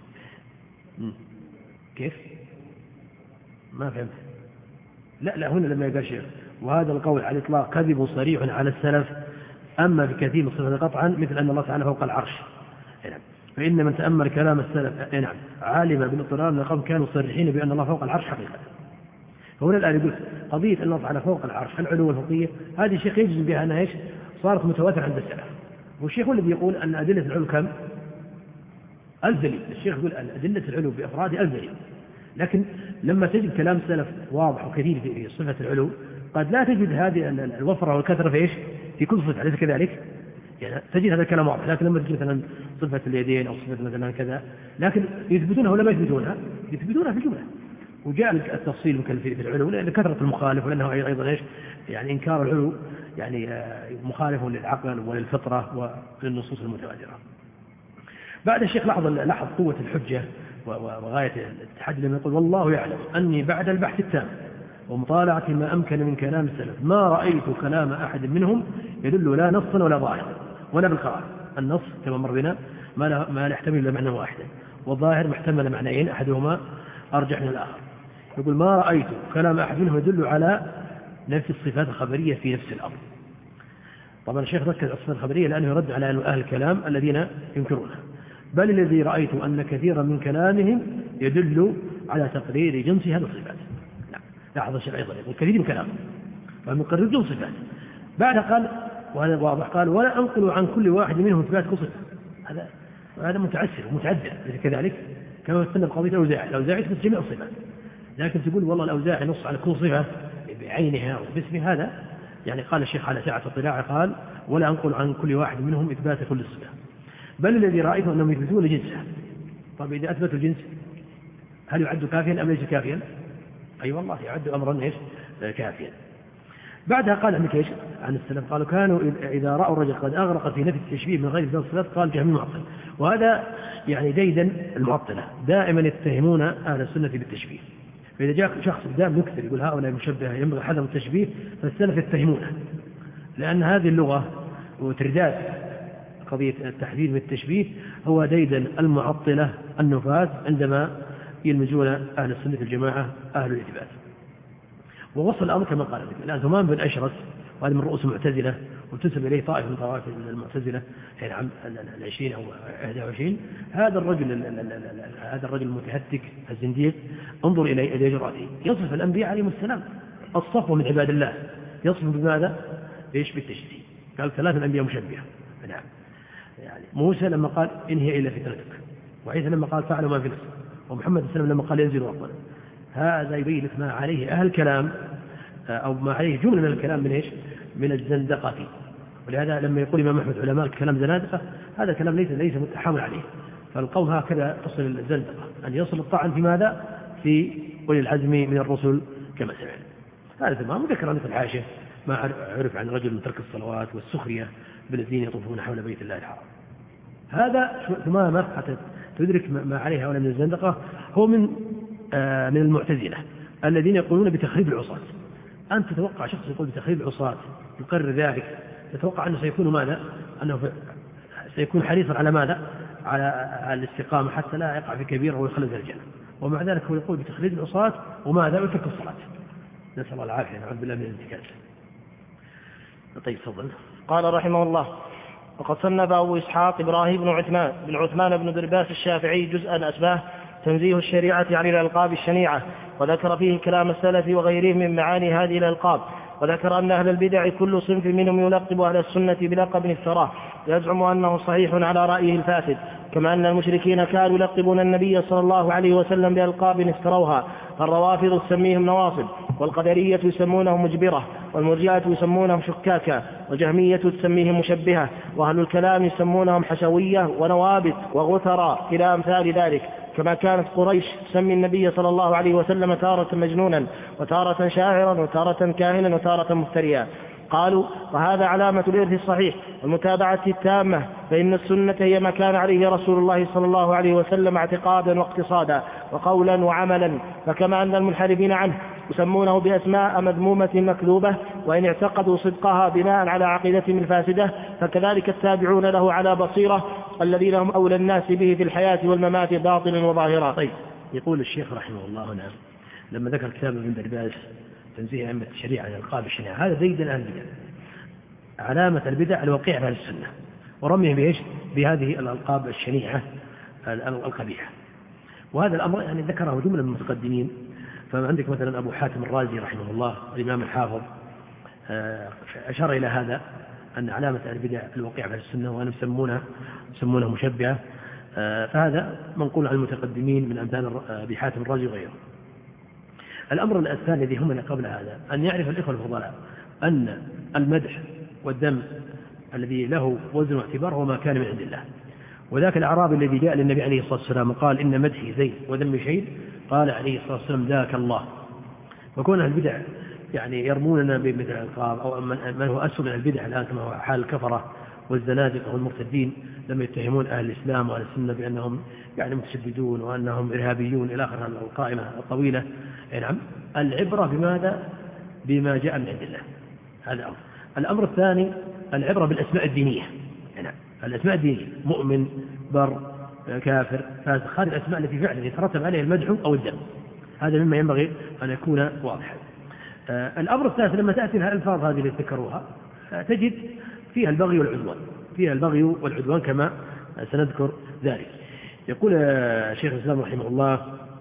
كيف؟ ما فهمت. لا هنا لما يقول الشيخ: وهذا القول على الإطلاق كذب صريح على السلف، أما بكثير من الصفات قطعا مثل أن الله تعالى فوق العرش. فإن من تأمل كلام السلف نعم عالم بالاضطرار من القوم كانوا صريحين بأن الله فوق العرش حقيقة. فهنا الآن يقول قضية أن الله تعالى فوق العرش العلو والفوقية، هذه الشيخ يجزم بها أنها إيش؟ صارت متواترة عند السلف. والشيخ الذي يقول أن أدلة العلو كم؟ 1000 دليل. الشيخ يقول أن أدلة العلو بأفراد 1000 دليل. لكن لما تجد كلام السلف واضح وكثير في صفة العلو، قد لا تجد هذه الوفرة والكثرة في إيش؟ في كل صفة، أليس كذلك؟ يعني تجد هذا الكلام واضح. لكن لما تجد مثلا صفة اليدين أو صفة مثلا كذا، لكن يثبتونها ولا ما يثبتونها؟ يثبتونها في الجملة. وجاء التفصيل في العلو لكثرة المخالف، ولأنه أيضا إيش؟ يعني إنكار العلو يعني مخالف للعقل وللفطرة وللنصوص المتواترة. بعد الشيخ لاحظ قوة الحجة وغاية التحدي لما يقول: والله يعلم أني بعد البحث التام ومطالعة ما أمكن من كلام السلف ما رأيت كلام أحد منهم يدل لا نصا ولا ظاهرا ولا بالقرار. النص كما مر بنا ما لا يحتمل إلا معنى واحدا، والظاهر محتمل معنيين أحدهما أرجح من الآخر. يقول: ما رأيت كلام أحد منهم يدل على نفس الصفات الخبرية في نفس الأمر. طبعا الشيخ ركز على الصفات الخبرية لأنه يرد على أهل الكلام الذين ينكرونها، بل الذي رأيت أن كثيرا من كلامهم يدل على تقرير جنس هذه الصفات. لاحظ الشيخ أيضا يقول كثير من كلامه فمقرر جنس صفات. بعد قال وهذا واضح، قال: ولا أنقل عن كل واحد منهم إثبات كل صفة. هذا متعسر ومتعدد كذلك، كما يستند قضية الأوزاعي يثبت جميع الصفات. لكن تقول والله الأوزاعي نص على كل صفة بعينها وباسمها، هذا يعني قال الشيخ على ساعة اطلاع قال: ولا أنقل عن كل واحد منهم إثبات كل الصفات، بل الذي رأيته أنهم يثبتون جنسها. طيب إذا أثبتوا الجنس هل يعد كافيا أم ليس كافيا؟ أي والله يعد أمرا إيش؟ كافيا. بعدها قال عنك إيش؟ عن السلف قالوا: كانوا إذا رأوا الرجل قد أغرق في نفي التشبيه من غير إثبات الصفات قال جهم المعطل. وهذا يعني ديدا المعطلة دائما يتهمون أهل السنة بالتشبيه. فإذا جاء شخص دائما يكثر يقول هؤلاء مشبهة ينبغي حذر التشبيه، فالسلف يتهمونه، لأن هذه اللغة وترداد قضية التحذير من التشبيه هو ديدا المعطلة النفاذ عندما يلمزون أهل السنة الجماعة أهل الإثبات. ووصل الأمر كما قال الآن ثمام بن أشرس، وهذا من رؤوس المعتزلة وتنسب إليه طائفة من طوائف المعتزلة حين عام 20 أو 21. هذا الرجل المتهتك الزنديق انظر إلى جرأته، يصف الأنبياء عليهم السلام الصفوة من عباد الله، يصف بماذا؟ إيش؟ بالتشبيه. قال 3 الأنبياء مشبهة. نعم، يعني موسى لما قال إن هي إلا فتنتك، وعيسى لما قال فعلوا ما في نفسه، ومحمد صلى الله عليه وسلم لما قال ينزل ربنا. هذا يبين لك ما عليه أهل الكلام أو ما عليه جملة من الكلام من إيش؟ من الزندقة ولهذا لما يقول الإمام أحمد علماء كلام زنادقة هذا كلام ليس متحامل عليه، فالقول هكذا تصل الزندقة أن يصل الطعن في ماذا؟ في أولي العزم من الرسل كما سمعنا. هذا تمام. ذكر أن في الحاشية ما عرف عن رجل من ترك الصلوات والسخرية بالذين يطوفون حول بيت الله الحرام. هذا تماما حتى تدرك ما عليه هؤلاء من الزندقة. هو من المعتزلة الذين يقولون بتخريب العصاة. أنت تتوقع شخص يقول بتخريب العصاة يقرر ذلك، تتوقع أنه سيكون ماذا؟ أنه سيكون حريصا على ماذا؟ على الاستقامة حتى لا يقع في كبيرة ويخلد الجنة. ومع ذلك هو يقول بتخريب العصاة وماذا؟ وترك الصلاة. نسأل الله العافية، نعوذ بالله من الانتكاس. طيب تفضل. قال رحمه الله: وقد صنف أبو إسحاق إبراهيم بن عثمان بن درباس الشافعي جزءا أسماه تنزيه الشريعة عن الألقاب الشنيعة، وذكر فيه كلام السلف وغيرهم من معاني هذه الألقاب، وذكر أن أهل البدع كل صنف منهم يلقب أهل السنة بلقب افتراه يزعم أنه صحيح على رأيه الفاسد، كما أن المشركين كانوا يلقبون النبي صلى الله عليه وسلم بألقاب افتروها. الروافض تسميهم نواصب، والقدرية يسمونهم مجبرة، والمرجئة يسمونهم شكاكا، والجهمية تسميهم مشبهة، وأهل الكلام يسمونهم حشوية ونوابت وغثرا إلى أمثال ذلك. كما كانت قريش تسمي النبي صلى الله عليه وسلم تارة مجنونا وتارة شاعرا وتارة كاهنا وتارة مفتريا. قالوا: وهذا علامة الإرث الصحيح والمتابعة التامة، فإن السنة هي ما كان عليه رسول الله صلى الله عليه وسلم اعتقادا واقتصادا وقولا وعملا. فكما أن المنحرفين عنه يسمونه بأسماء مذمومة مكذوبة وإن اعتقدوا صدقها بناء على عقيدتهم الفاسدة، فكذلك التابعون له على بصيرة الذين هم أولى الناس به في الحياة والممات باطلا وظاهرا. طيب، يقول الشيخ رحمه الله هنا لما ذكر كتاب ابن درباس تنزيه أئمة الشريعة عن الألقاب الشنيعة، هذا زيد أهل البدع، علامة البدع الوقيع في السنة، ورميه بإيش؟ بهذه الألقاب الشنيعة القبيحة. وهذا الأمر يعني ذكره جملة من المتقدمين. فعندك مثلا أبو حاتم الرازي رحمه الله الإمام الحافظ أشار إلى هذا، أن علامة البدع الوقيع في السنة، وأن يسمونه مشبهة. فهذا منقول عن المتقدمين من أمثال أبي حاتم الرازي وغيره. الأمر الثاني الذي هم قبل هذا أن يعرف الإخوة الفضلاء أن المدح والذم الذي له وزن واعتبار هو ما كان من عند الله. وذاك الأعرابي الذي جاء للنبي عليه الصلاة والسلام قال: إن مدحي زين وذمي شيء، قال عليه الصلاة والسلام: ذاك الله. وكون البدع يعني يرموننا بمثل الألقاب، أو من هو أسوأ من البدع الآن كما هو حال الكفرة والزنادقة والمرتدين لما يتهمون أهل الإسلام وأهل السنة بأنهم يعني متشددون وأنهم إرهابيون إلى آخر القائمة الطويلة. نعم، العبرة بماذا؟ بما جاء من عند الله. هذا أمر. الأمر الثاني العبرة بالأسماء الدينية. نعم، الأسماء الدينية مؤمن، بر، كافر، فاسق، هذه الأسماء التي فعلا يترتب عليها المدح أو الذم، هذا مما ينبغي أن يكون واضحا. الأمر الثالث لما تأتي الألفاظ هذه التي ذكروها تجد فيها البغي والعدوان كما سنذكر ذلك. يقول شيخ الإسلام رحمه الله: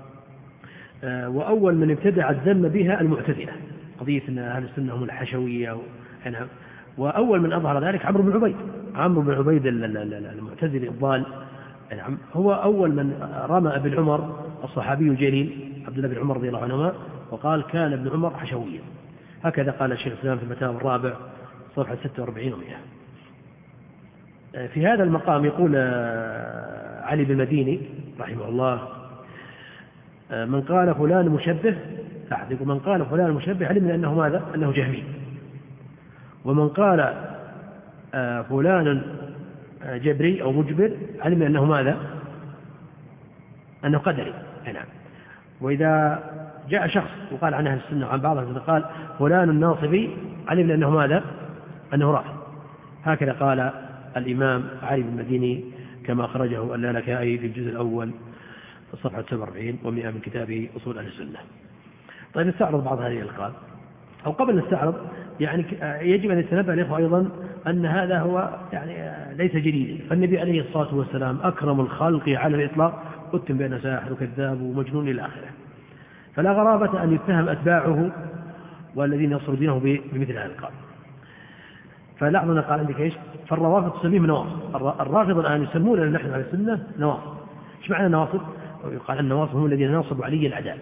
وأول من ابتدع الذم بها المعتزلة، قضية أن أهل السنة هم الحشوية. وأول من أظهر ذلك عمرو بن عبيد المعتزلي الضال. هو أول من رمى ابن عمر الصحابي الجليل عبد الله بن عمر رضي الله عنهما وقال: كان ابن عمر حشويا. هكذا قال الشيخ الإسلام في المتاب الرابع صفحة 46 و100. في هذا المقام يقول علي بن المديني رحمه الله: من قال فلان مشبه، من قال فلان مشبه علم أنه ماذا؟ أنه جهمي. ومن قال فلان جبري أو مجبر علم أنه ماذا؟ أنه قدري. نعم. وإذا جاء شخص وقال عن أهل السنة وعن بعضهم قال فلان الناصبي علم أنه ماذا؟ أنه رافض. هكذا قال الإمام علي بن المديني كما أخرجه اللالكائي في الجزء الأول صفحة 47 و100 من كتابه أصول أهل السنة. طيب، نستعرض بعض هذه الألقاب، أو قبل نستعرض يعني يجب أن يتنبه الإخوة أيضا أن هذا هو يعني ليس جديد. فالنبي عليه الصلاة والسلام أكرم الخلق على الإطلاق، أتم بأنه ساحر وكذاب ومجنون إلى آخره. فلا غرابة أن يتهم أتباعه والذين يصروا دينه بمثل هذه الألقاب. فلاحظنا قال عندك إيش؟ فالروافض تسميهم نواصب. الرافض الآن يسمون نحن على السنة نواصب. إيش معنى نواصب؟ يقال النواصب هم الذين ناصبوا علي الأعداء.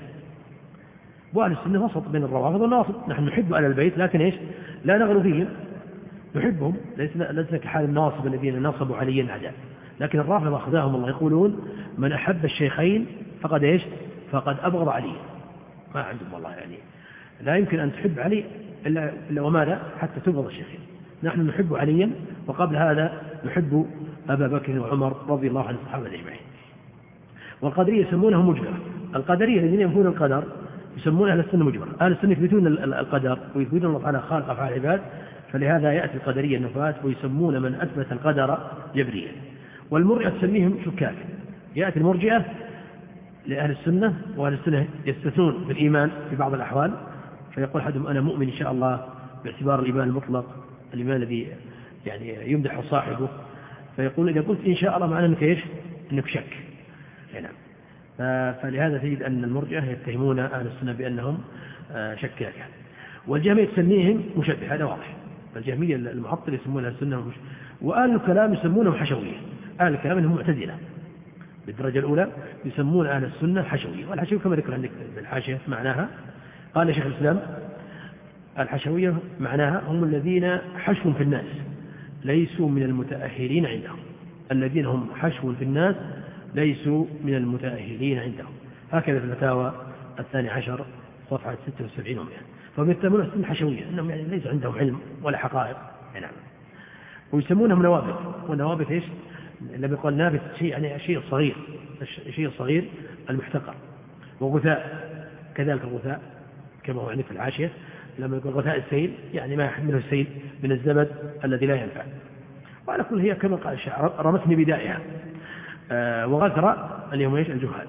وأهل السنة وسط بين الروافض والنواصب. نحن نحب أهل البيت لكن إيش؟ لا نغلو فيهم نحبهم، ليس كحال الناصب الذين نصبوا عليا الأعداء، لكن الرافضة أخذاهم الله يقولون من أحب الشيخين فقد إيش؟ فقد أبغض علي. ما عندهم والله يعني لا يمكن أن تحب علي إلا وماذا حتى تبغض الشيخين. نحن نحب عليا، وقبل هذا نحب أبا بكر وعمر رضي الله عن الصحابة أجمعين. والقدرية يسمونهم مجبرة. القدرية الذين ينفون القدر يسمون أهل السنة مجبرة. أهل السنة يثبتون القدر ويثبتون الله تعالى خالق أفعال العباد، فلهذا يأتي القدرية النفاة ويسمون من أثبت القدر جبريا. والمرجئة تسميهم شكاك. يأتي المرجئة لأهل السنة، وأهل السنة يستثنون بالإيمان في بعض الأحوال، فيقول أحدهم أنا مؤمن إن شاء الله باعتبار الإيمان المطلق، الإيمان الذي يعني يمدح صاحبه، فيقول إذا قلت إن شاء الله معناه أنك إيش؟ أنك شك. نعم. فلهذا تجد أن المرجئة يتهمون أهل السنة بأنهم شكاكة. والجهمية تسميهم مشبه، هذا واضح. الجهمية المعطل يسمون أهل السنة وأهل الكلام يسمونهم حشوية. أهل الكلام هم معتزلة بالدرجة الأولى، يسمون أهل السنة حشوية. والحشوية كما ذكر عندك بالحاشية معناها، قال شيخ الإسلام الحشوية معناها هم الذين حشو في الناس ليسوا من المتأهلين عندهم. الذين هم حشو في الناس ليسوا من المتأهلين عندهم. هكذا في الفتاوى 12 صفحة 76 و100. فهم يتهمون السنة حشوية أنهم يعني ليس عندهم علم ولا حقائق. نعم. ويسمونهم نوابت. والنوابت إيش؟ لما يقول نابت شيء يعني شيء صغير، الشيء الصغير المحتقر. وغثاء كذلك الغثاء كما هو يعني في العاشية، لما يقول غثاء السيل يعني ما يحمله السيل من الزبد الذي لا ينفع. وعلى كل هي كما قال الشاعر رمتني بدائها. وغثرة اللي هم ايش؟ الجهال.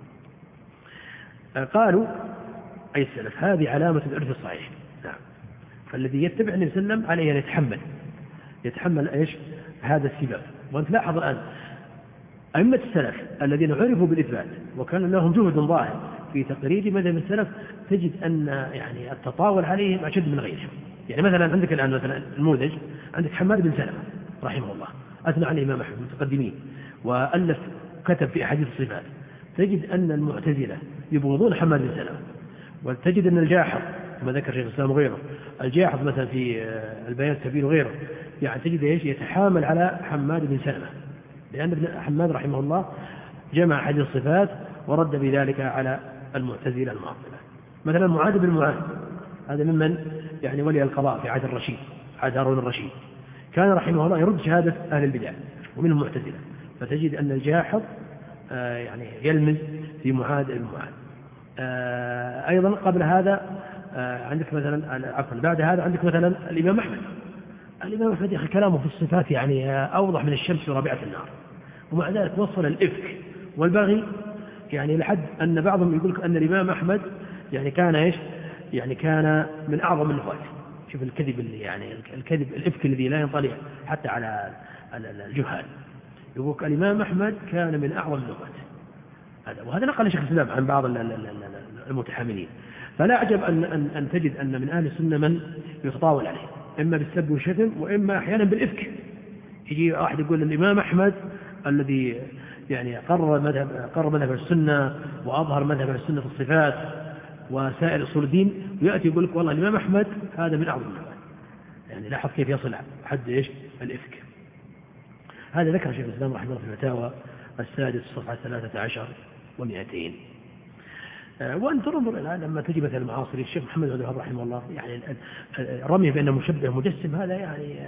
قالوا أي السلف هذه علامة الإرث الصحيح. نعم. فالذي يتبع النبي صلى الله عليه وسلم عليه أن يتحمل ايش؟ هذا السبب. وانت لاحظ الآن أئمة السلف الذين عرفوا بالإثبات وكان لهم جهد ظاهر في تقرير مذهب السلف، تجد أن يعني التطاول عليهم أشد من غيرهم. يعني مثلا عندك الآن مثلا النموذج، عندك حماد بن سلمة رحمه الله أثنى على الإمام أحمد المتقدمين وألف كتب في أحاديث الصفات. تجد أن المعتزلة يبغضون حماد بن سلمة، وتجد أن الجاحظ كما ذكر شيخ الإسلام وغيره، الجاحظ مثلا في البيان التبيين وغيره، يعني تجد ايش؟ يتحامل على حماد بن سلمة، لأن ابن حماد رحمه الله جمع حديث الصفات ورد بذلك على المعتزلة المعطلة. مثلا معاذ بن معاذ هذا ممن يعني ولي القضاء في عهد الرشيد، عهد هارون الرشيد، كان رحمه الله يرد شهادة أهل البدع ومنهم معتزلة. فتجد أن الجاحظ يعني يلمز في معاذ بن معاذ. أيضا قبل هذا عندك مثلا عفوا بعد هذا عندك مثلا الإمام أحمد. الإمام أحمد يا أخي كلامه في الصفات يعني أوضح من الشمس في رابعة النهار، ومع ذلك وصل الإفك والبغي يعني لحد أن بعضهم يقول أن الإمام أحمد يعني كان إيش؟ يعني كان من أعظم النفاة. شوف الكذب اللي يعني الكذب الإفك الذي لا ينطلي حتى على الجهال. يقول الإمام أحمد كان من أعظم النفاة. وهذا نقل شيخ الإسلام عن بعض المتحاملين. فلا أعجب أن تجد أن من أهل السنة من يتطاول عليه إما بالسب والشتم وإما أحيانا بالإفك. يجي واحد يقول الإمام أحمد الذي يعني قرر مذهب السنة وأظهر مذهب السنة في الصفات وسائر أصول الدين، ويأتي يقول لك والله الإمام أحمد هذا من أعظم النفاة. يعني لاحظ كيف يصل حد إيش؟ الإفك. هذا ذكر شيخ الإسلام رحمه الله في الفتاوى 6 صفحة 13 و200. وانظر الآن لما تجي مثل المعاصري الشيخ محمد عبد الوهاب رحمه الله يعني رمي بأنه مشبه مجسم، هذا يعني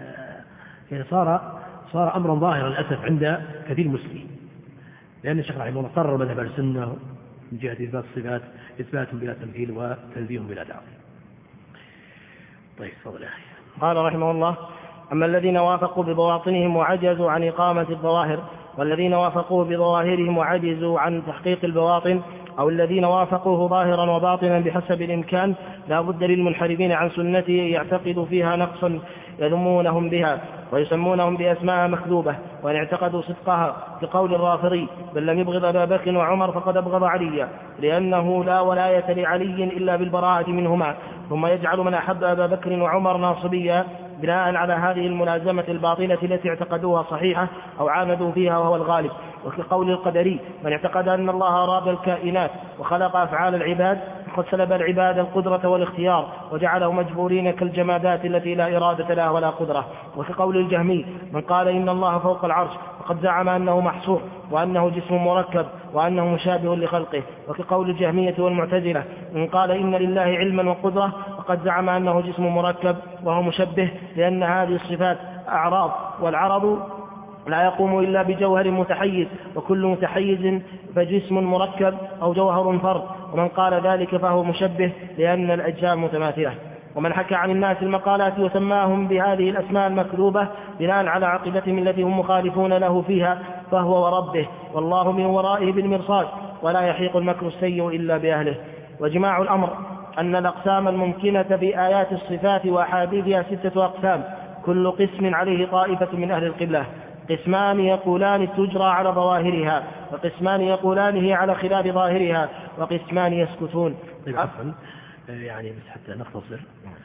صار أمرا ظاهرا للأسف عند كثير مسلمين، لأن الشيخ رحمه الله قرر مذهب السنة من جهة إثبات الصفات إثبات بلا تمثيل وتنزيه بلا تعطيل. طيب تفضل يا أخي. قال رحمه الله: أما الذين وافقوا ببواطنهم وعجزوا عن إقامة الظواهر، والذين وافقوه بظواهرهم وعجزوا عن تحقيق البواطن، أو الذين وافقوه ظاهرا وباطنا بحسب الإمكان، لا بد للمنحرفين عن سنته يعتقدوا فيها نقصا يذمونهم بها ويسمونهم بأسماء مكذوبة، وإن اعتقدوا صدقها كقول الرافضي بل لم يبغض أبا بكر وعمر فقد أبغض عليا، لأنه لا ولاية لعلي إلا بالبراءة منهما، ثم يجعل من أحب أبا بكر وعمر ناصبيا بناء على هذه الملازمة الباطلة التي اعتقدوها صحيحة أو عاندوا فيها وهو الغالب. وكقول القدري من اعتقد أن الله أراد الكائنات وخلق أفعال العباد وقد سلب العباد القدرة والاختيار وجعلهم مجبورين كالجمادات التي لا إرادة لها ولا قدرة. وكقول الجهمي من قال إن الله فوق العرش فقد زعم أنه محصور وأنه جسم مركب وأنه مشابه لخلقه. وكقول الجهمية والمعتزلة من قال إن لله علما وقدرة فقد زعم أنه جسم مركب وهو مشبه، لأن هذه الصفات أعراض، والعرض لا يقوم إلا بجوهر متحيز، وكل متحيز فجسم مركب أو جوهر فرد. ومن قال ذلك فهو مشبه لأن الأجسام متماثلة. ومن حكى عن الناس المقالات وسماهم بهذه الأسماء المكذوبة بناء على عقيدتهم التي هم مخالفون له فيها فهو وربه والله من ورائه بالمرصاد، ولا يحيق المكر السيء إلا بأهله. وجماع الأمر أن الأقسام الممكنة في آيات الصفات وأحاديثها 6 أقسام، كل قسم عليه طائفة من أهل القبلة. قسمان يقولان تجرى على ظواهرها، وقسمان يقولان هي على خلاف ظاهرها، وقسمان يسكتون. طيب عفوا، يعني بس حتى نختصر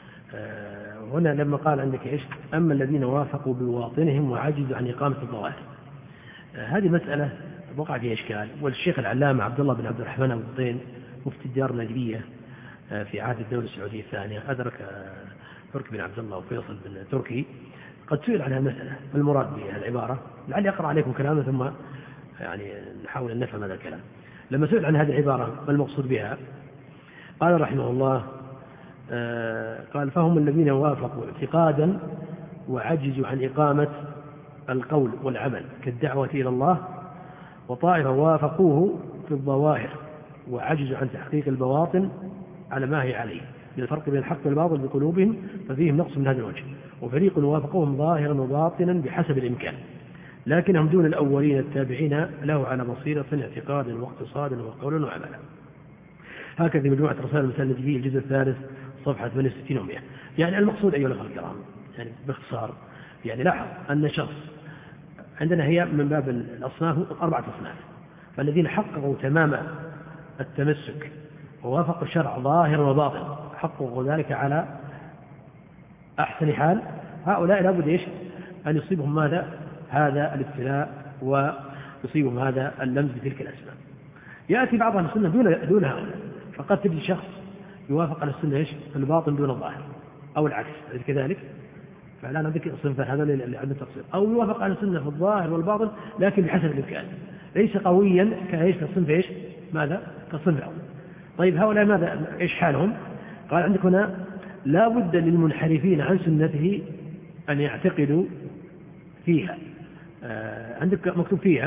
هنا لما قال عندك إيش؟ أما الذين وافقوا بواطنهم وعجزوا عن إقامة الظواهر، هذه مسألة وقع فيها إشكال. والشيخ العلامة عبد الله بن عبد الرحمن أبو الطين مفتي الديار النجدية في عهد الدولة السعودية الثانية أدرك تركي بن عبد الله وفيصل بن تركي، قد سئل عن المسألة ما المراد بها العبارة، لعلي أقرأ عليكم كلامه ثم يعني نحاول أن نفهم هذا الكلام. لما سئل عن هذه العبارة ما المقصود بها قال رحمه الله قال فهم الذين وافقوا اعتقادا وعجزوا عن إقامة القول والعمل كالدعوة إلى الله، وطائفة وافقوه في الظواهر وعجزوا عن تحقيق البواطن على ما هي عليه، بالفرق بين الحق والباطل بقلوبهم ففيهم نقص من هذا الوجه. وفريق وافقوهم ظاهرا وباطنا بحسب الإمكان، لكنهم دون الأولين التابعين له على بصيرة اعتقادا واقتصادا وقولا وعملا. هكذا في مجموعة رسائل المسائل النجدية الجزء الثالث صفحة 68 و100. يعني المقصود أيها الأخوة الكرام يعني باختصار، يعني لاحظ أن شخص عندنا هي من باب الأصناف 4 أصناف، فالذين حققوا تمام التمسك ووافقوا الشرع ظاهر وباطن حققوا ذلك على أحسن حال، هؤلاء لابد إيش أن يصيبهم ماذا؟ هذا الابتلاء ويصيبهم هذا اللمس بتلك الأسباب. يأتي بعض أهل السنة دون هؤلاء، فقد تجد شخص يوافق على السنة إيش الباطن دون الظاهر أو العكس كذلك، فلا نذكر الصنفان هذا اللي عنده تقصير، أو يوافق على السنة في الظاهر والباطن لكن بحسب الإمكان، ليس قويا كإيش كالصنف إيش ماذا كالصنف الأول. طيب هؤلاء ماذا إيش حالهم؟ قال عندك هنا لا بد للمنحرفين عن سنته أن يعتقدوا فيها، عندك مكتوب فيها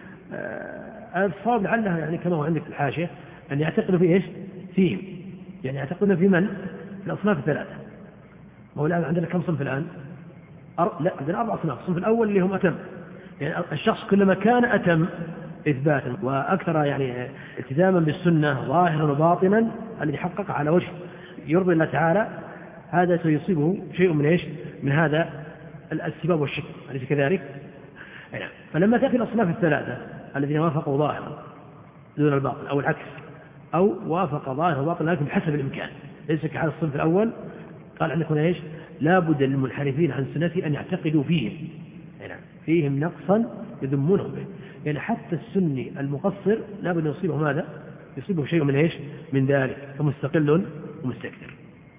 الصواب لعلها يعني كما هو عندك في الحاشية أن يعتقدوا في إيش فيهم، يعني يعتقدون في من؟ في الأصناف الثلاثة. ما هو الآن عندنا كم صنف الآن؟ لا عندنا 4 أصناف. الصنف الأول اللي هم أتم، يعني الشخص كلما كان أتم إثباتا وأكثر يعني التزاما بالسنة ظاهرا وباطنا الذي حقق على وجه يرضي الله تعالى، هذا سيصيبه شيء من إيش من هذا السباب والشك، أليس كذلك؟ يعني فلما تأتي الأصناف الثلاثة الذين وافقوا ظاهرا دون الباطل أو العكس، أو وافق ظاهر وباطل لكن بحسب الإمكان ليس كحال الصنف الأول، قال عندك هنا إيش لا بد للمنحرفين عن سنته أن يعتقدوا فيهم، يعني فيهم نقصا يذمونه به، يعني حتى السني المقصر لا بد يصيبه ماذا؟ يصيبه شيء من إيش من ذلك، فمستقل ومستكثر.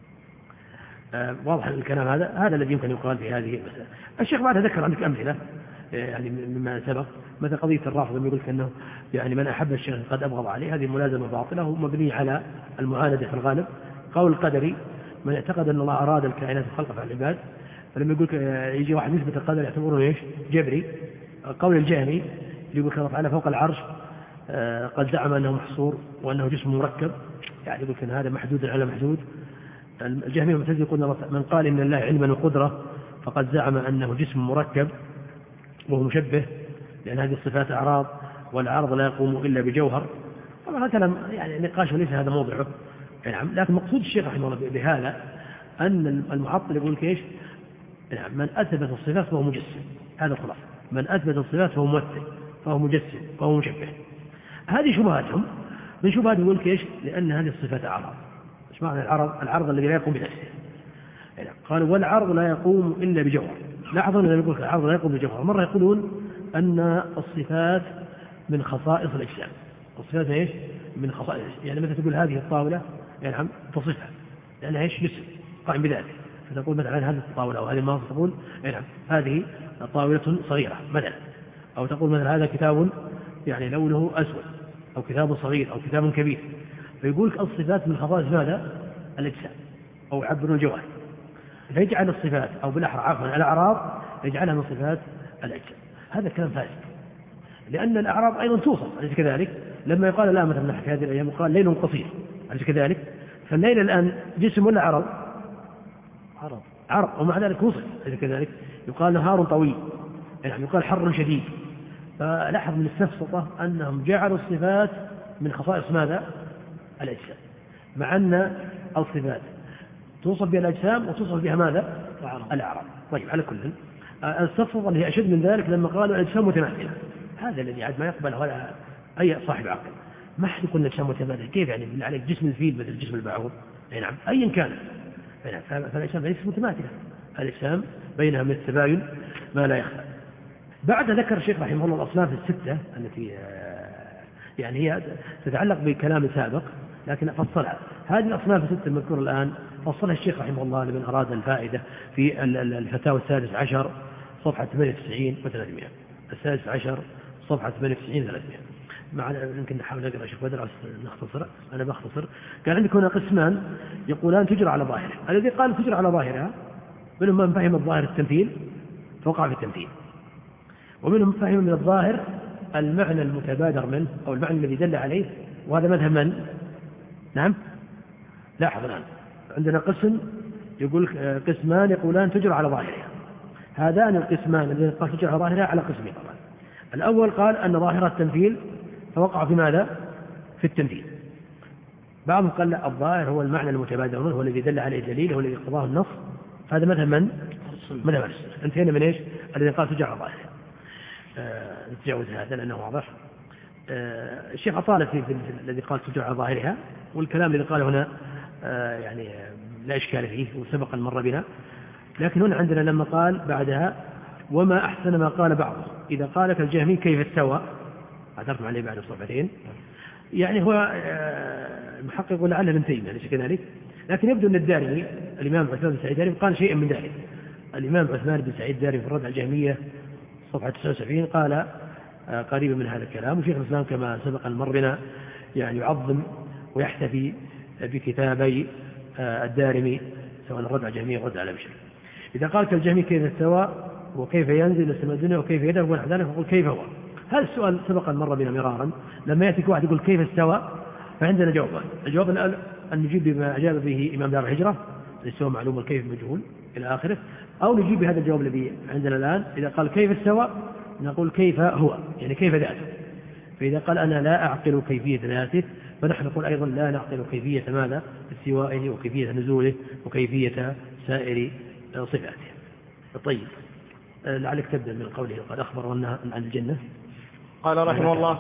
واضح الكلام هذا الذي يمكن يقال في هذه المسألة. الشيخ بعد ذكر عندك أمثلة يعني مما سبق، مثل قضية الرافض لما يقول أنه يعني من أحب الشيخ قد أبغض عليه، هذه ملازمة باطلة ومبنية على المعاندة في الغالب. قول القدري من اعتقد أن الله أراد الكائنات الخلق على العباد، فلما يقول يجي واحد يثبت القدر يعتبره إيش جبري. قول الجهمي يقول الله تعالى فوق العرش قد زعم أنه محصور وأنه جسم مركب، يعني يقول أن هذا محدود على محدود. الجهمي والمعتزلة يقول من قال إن الله علما وقدرة فقد زعم أنه جسم مركب وهو مشبه، لأن هذه الصفات أعراض والعرض لا يقوم إلا بجوهر. طبعا كلام يعني نقاش وليس هذا موضعه، نعم. لكن مقصود الشيخ رحمه الله بهذا أن المعطل يقول كيش نعم من أثبت الصفات فهو مجسم، هذا خلاص، من أثبت الصفات فهو ممثل فهو مجسم فهو مشبه. هذه شبهاتهم، من شبهات يقول كيش لأن هذه الصفات أعراض. ايش معنى العرض الذي لا يقوم بنفسه؟ قالوا والعرض لا يقوم إلا بجوهر. لاحظوا أنه يقول العرض لا يقوم بجوهر، مرة يقولون أن الصفات من خصائص الأجسام. الصفات إيش؟ من خصائص، يعني مثل تقول هذه الطاولة نعم تصفها لأنها إيش جسم قائم بذاته، فتقول مثلا هذه الطاولة أو هذه المنصة تقول نعم هذه طاولة صغيرة مثلا، أو تقول مثلا هذا كتاب يعني لونه أسود، أو كتاب صغير، أو كتاب كبير. فيقول لك الصفات من خصائص ماذا؟ الأجسام، أو يعبرون الجوهر، فيجعل الصفات أو بالأحرى عفوا الأعراض يجعلها من صفات الأجسام. هذا كلام فاسد، لأن الأعراض أيضا توصف، أليس كذلك؟ لما يقال لا مثلا في هذه الأيام يقال ليل قصير، أليس كذلك؟ فالليل الآن جسم ولا عرض؟ عرض، ومع ذلك وصف، أليس كذلك؟ يقال نهار طويل، يعني يقال حر شديد. فلاحظ من السفسطة أنهم جعلوا الصفات من خصائص ماذا؟ الأجسام، مع أن الصفات توصف بها الأجسام وتوصف بها ماذا؟ الأعراض. طيب على كل السفسطة اللي هي أشد من ذلك لما قالوا الأجسام متماثلة، هذا الذي عاد ما يقبله ولا أي صاحب عقل. ما حد يقول الأجسام متماثلة، كيف يعني بالله عليك جسم الفيل مثل جسم البعوض؟ نعم أيا كان، فالأجسام ليست متماثلة، الأجسام بينها من التباين ما لا يخفى. بعد ذكر الشيخ رحمه الله الأصناف الستة التي يعني هي تتعلق بكلام سابق لكن فصلها. هذه الأصناف الستة المذكورة الآن فصلها الشيخ رحمه الله لمن أراد الفائدة في الفتاوى 16 صفحة 98 و300، 16 صفحة 98 و300. يمكن نحاول نقرأ شيخ بدر نختصر، أنا بختصر. كان عندك هنا قسمان يقولان تجرى على ظاهرها. الذي قال تجرى على ظاهرها منهم من فهم الظاهر التمثيل فوقع في التمثيل، ومنهم فهم من الظاهر المعنى المتبادر منه أو المعنى الذي دل عليه، وهذا مذهب من؟ نعم لاحظ الآن عندنا قسم يقول قسمان يقولان تجرى على ظاهرها. هذان القسمان الذين قال تجرى على ظاهرها على قسمين طبعا. الأول قال أن ظاهرها التمثيل فوقع في ماذا؟ في التمثيل. بعضهم قال لا، الظاهر هو المعنى المتبادر منه، هو الذي دل عليه الدليل، هو الذي اقتضاه النص. هذا مذهب من؟ مذهب السنة. انتهينا من ايش؟ الذي قال تجرى على ظاهرها. نتجاوز هذا لأنه واضح. الشيخ أطال في الذي قال تجرى على ظاهرها، والكلام الذي قال هنا يعني لا إشكال فيه وسبق المر بنا. لكن هنا عندنا لما قال بعدها وما أحسن ما قال بعضه، إذا قالك الجهمي كيف استوى، عثرتم عليه بعد الصفحتين، يعني هو المحقق لعله ابن تيمية ليس كذلك، لكن يبدو أن الدارمي الإمام عثمان بن سعيد الدارمي قال شيئا من ذلك. الإمام عثمان بن سعيد الدارمي في الرد على الجهمية صفحة 79 قال قريبا من هذا الكلام. وشيخ الإسلام كما سبق المر بنا يعني يعظم ويحتفي بكتابي الدارمي سواء الرد على الجهمية والرد على بشر. إذا قالت الجهمي كيف استوى وكيف ينزل السماء الدنيا وكيف يذهب ونحو ذلك، فقل كيف هو. هذا السؤال سبق المر بنا مرارا. لما يأتيك واحد يقول كيف استوى فعندنا جوابان. الجواب الأول أن نجيب بما أجاب به إمام دار الهجرة استوى معلوم والكيف مجهول إلى آخره، أو نجيب بهذا الجواب الذي عندنا الآن. إذا قال كيف استوى نقول كيف هو، يعني كيف ذاته. فإذا قال أنا لا أعقل كيفية ذاته فنحن نقول أيضا لا نعقل كيفية ماذا؟ استوائه وكيفية نزوله وكيفية سائر صفاته. طيب لعلك تبدأ من قوله قد أخبر عن الجنة. قال رحمه الله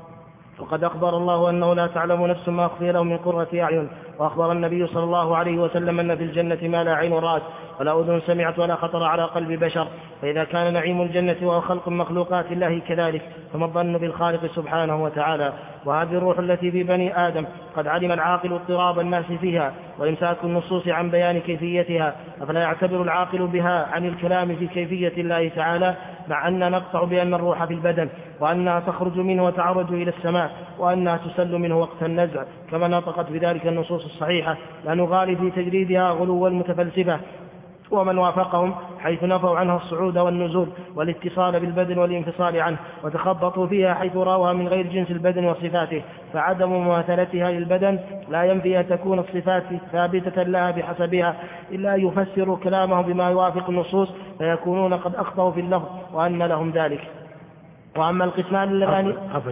وقد أخبر الله أنه لا تعلم نفس ما أخفي له من قرة أعين، وأخبر النبي صلى الله عليه وسلم أن في الجنة ما لا عين رأت ولا أذن سمعت ولا خطر على قلب بشر. فإذا كان نعيم الجنة وهو خلق مخلوقات الله كذلك، فما الظن بالخالق سبحانه وتعالى. وهذه الروح التي في بني آدم قد علم العاقل اضطراب الناس فيها وإمساك النصوص عن بيان كيفيتها، أفلا يعتبر العاقل بها عن الكلام في كيفية الله تعالى، مع أن نقطع بأن الروح في البدن وأنها تخرج منه وتعرج إلى السماء وأنها تسل منه وقت النزع كما نطقت بذلك النصوص الصحيحة، لا نغالي في تجريدها غلو المتفلسفة ومن وافقهم حيث نفوا عنها الصعود والنزول والاتصال بالبدن والانفصال عنه، وتخبطوا فيها حيث راوها من غير جنس البدن وصفاته. فعدم مماثلتها للبدن لا ينفي أن تكون الصفات ثابتة لها بحسبها، إلا يفسر كلامه بما يوافق النصوص فيكونون قد أخطأوا في اللفظ وأن لهم ذلك. وأما القسمان اللذان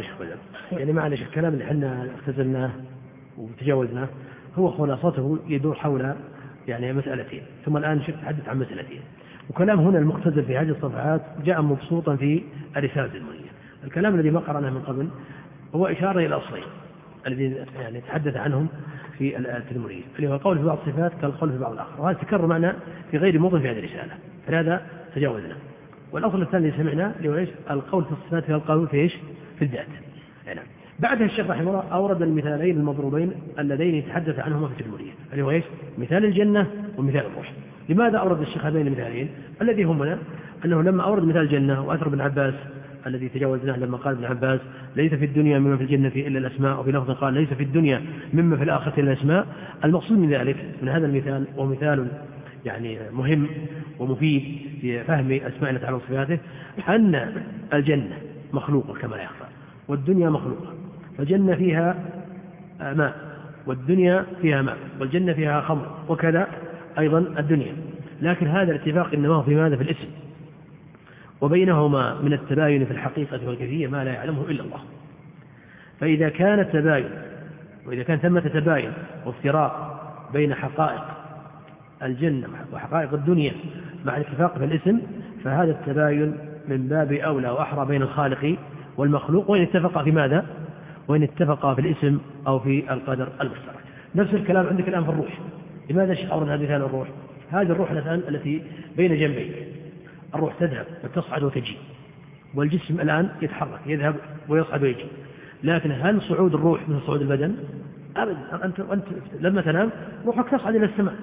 يعني معلش الكلام اللي احنا اختزلناه وتجاوزناه هو خلاصته يدور حول يعني مسألتين، ثم الآن نتحدث عن مسألتين. وكلام هنا المختزل في هذه الصفحات جاء مبسوطا في الرسالة المنية. الكلام الذي ما قرأناه من قبل هو إشارة إلى الأصلين الذي يعني تحدث عنهم في التدمرية، اللي هو القول في بعض الصفات كالقول في بعض الآخر، وهذا تكرر معنا في غير موضع في هذه الرسالة، فهذا تجاوزنا. والأصل الثاني اللي سمعناه اللي هو إيش؟ القول في الصفات كالقول في إيش؟ في الذات. يعني بعدها الشيخ رحمه الله أورد المثالين المضروبين اللذين يتحدث عنهما في التدمرية، اللي هو إيش؟ مثال الجنة ومثال الروح. لماذا أورد الشيخ هذين المثالين؟ الذي همنا أنه لما أورد مثال الجنة وأثر ابن عباس الذي تجاوزناه لما قال ابن عباس ليس في الدنيا مما في الجنة إلا الأسماء، وفي لفظ قال ليس في الدنيا مما في الآخرة إلا الأسماء. المقصود من ذلك من هذا المثال، ومثال يعني مهم ومفيد في فهم أسماء الله تعالى وصفاته، أن الجنة مخلوقة كما لا يخفى، والدنيا مخلوقة. فالجنة فيها ماء، والدنيا فيها ماء، والجنة فيها خمر، وكذا أيضا الدنيا. لكن هذا الاتفاق إنما هو في ماذا؟ في الاسم، وبينهما من التباين في الحقيقة والكيفية ما لا يعلمه إلا الله. فإذا كان التباين، وإذا كان ثمة تباين وافتراق بين حقائق الجنة وحقائق الدنيا مع الاتفاق في الاسم، فهذا التباين من باب أولى وأحرى بين الخالق والمخلوق، وإن اتفق في ماذا؟ وإن اتفق في الاسم أو في القدر المشترك. نفس الكلام عندك الآن في الروح. لماذا أورد هذا مثال الروح؟ هذه الروح الآن التي بين جنبين، الروح تذهب وتصعد وتجي، والجسم الآن يتحرك يذهب ويصعد ويجي. لكن هل صعود الروح مثل صعود البدن؟ أبدا. أنت لما تنام روحك تصعد إلى السماء.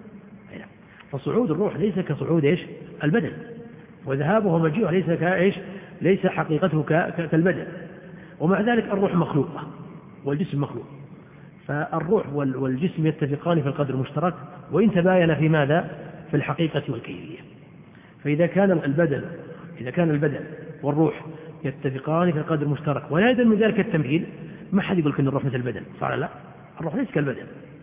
فصعود الروح ليس كصعود إيش؟ البدن، وذهابه ومجيئه ليس كإيش؟ ليس حقيقته كالبدن. ومع ذلك الروح مخلوقة والجسم مخلوق، فالروح والجسم يتفقان في القدر المشترك، وإن تباين في ماذا؟ في الحقيقة والكيفية. فإذا كان البدن والروح يتفقان في القدر المشترك ولا يدل من ذلك التمثيل، ما حد يقول أن الروح مثل البدن، صار لا، الروح ليس كالبدن.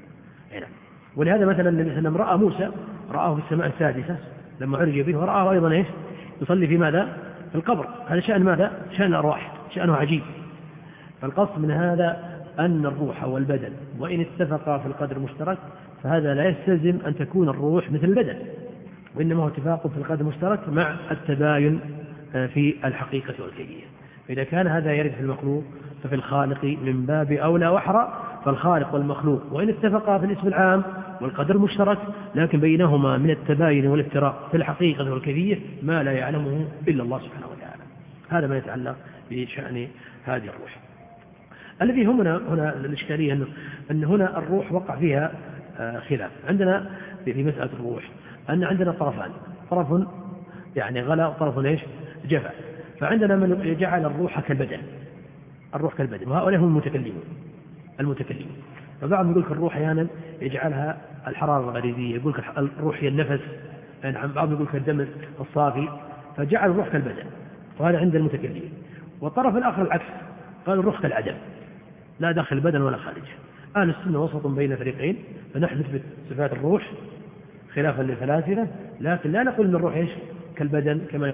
ولهذا مثلا النبي صلى الله عليه وسلم رأى موسى، رآه في السماء السادسة لما عرج به، ورآه أيضا إيش؟ يصلي في ماذا؟ في القبر. هذا شأن ماذا؟ شأن الأرواح، شأنه عجيب. فالقصد من هذا أن الروح والبدن وإن اتفقا في القدر المشترك فهذا لا يستلزم أن تكون الروح مثل البدن، وإنما هو اتفاق في القدر المشترك مع التباين في الحقيقة والكيفية. فإذا كان هذا يرد في المخلوق ففي الخالق من باب أولى وأحرى. فالخالق والمخلوق وإن اتفقا في الاسم العام والقدر المشترك، لكن بينهما من التباين والافتراق في الحقيقة والكيفية ما لا يعلمه إلا الله سبحانه وتعالى. هذا ما يتعلق بشأن هذه الروح. الذي هنا الإشكالية أن هنا الروح وقع فيها خلاف عندنا في مسألة الروح، أن عندنا طرفان، طرف يعني غلا وطرف إيش؟ جفا. فعندنا من جعل الروح كالبدن، الروح كالبدن، وهؤلاء هم المتكلمون. فبعضهم يقول لك الروح أحيانا يجعلها الحرارة الغريزية، يقول لك الروح هي النفس، يعني بعضهم يقول لك الدم الصافي، فجعل الروح كالبدن، وهذا عند المتكلمين. والطرف الآخر العكس، قال الروح كالعدم، لا داخل البدن ولا خارجه. أهل السنة وسط بين فريقين، فنحن نثبت صفات الروح خلافا للفلاسفة، لكن لا نقول أن الروح إيش؟ كالبدن كما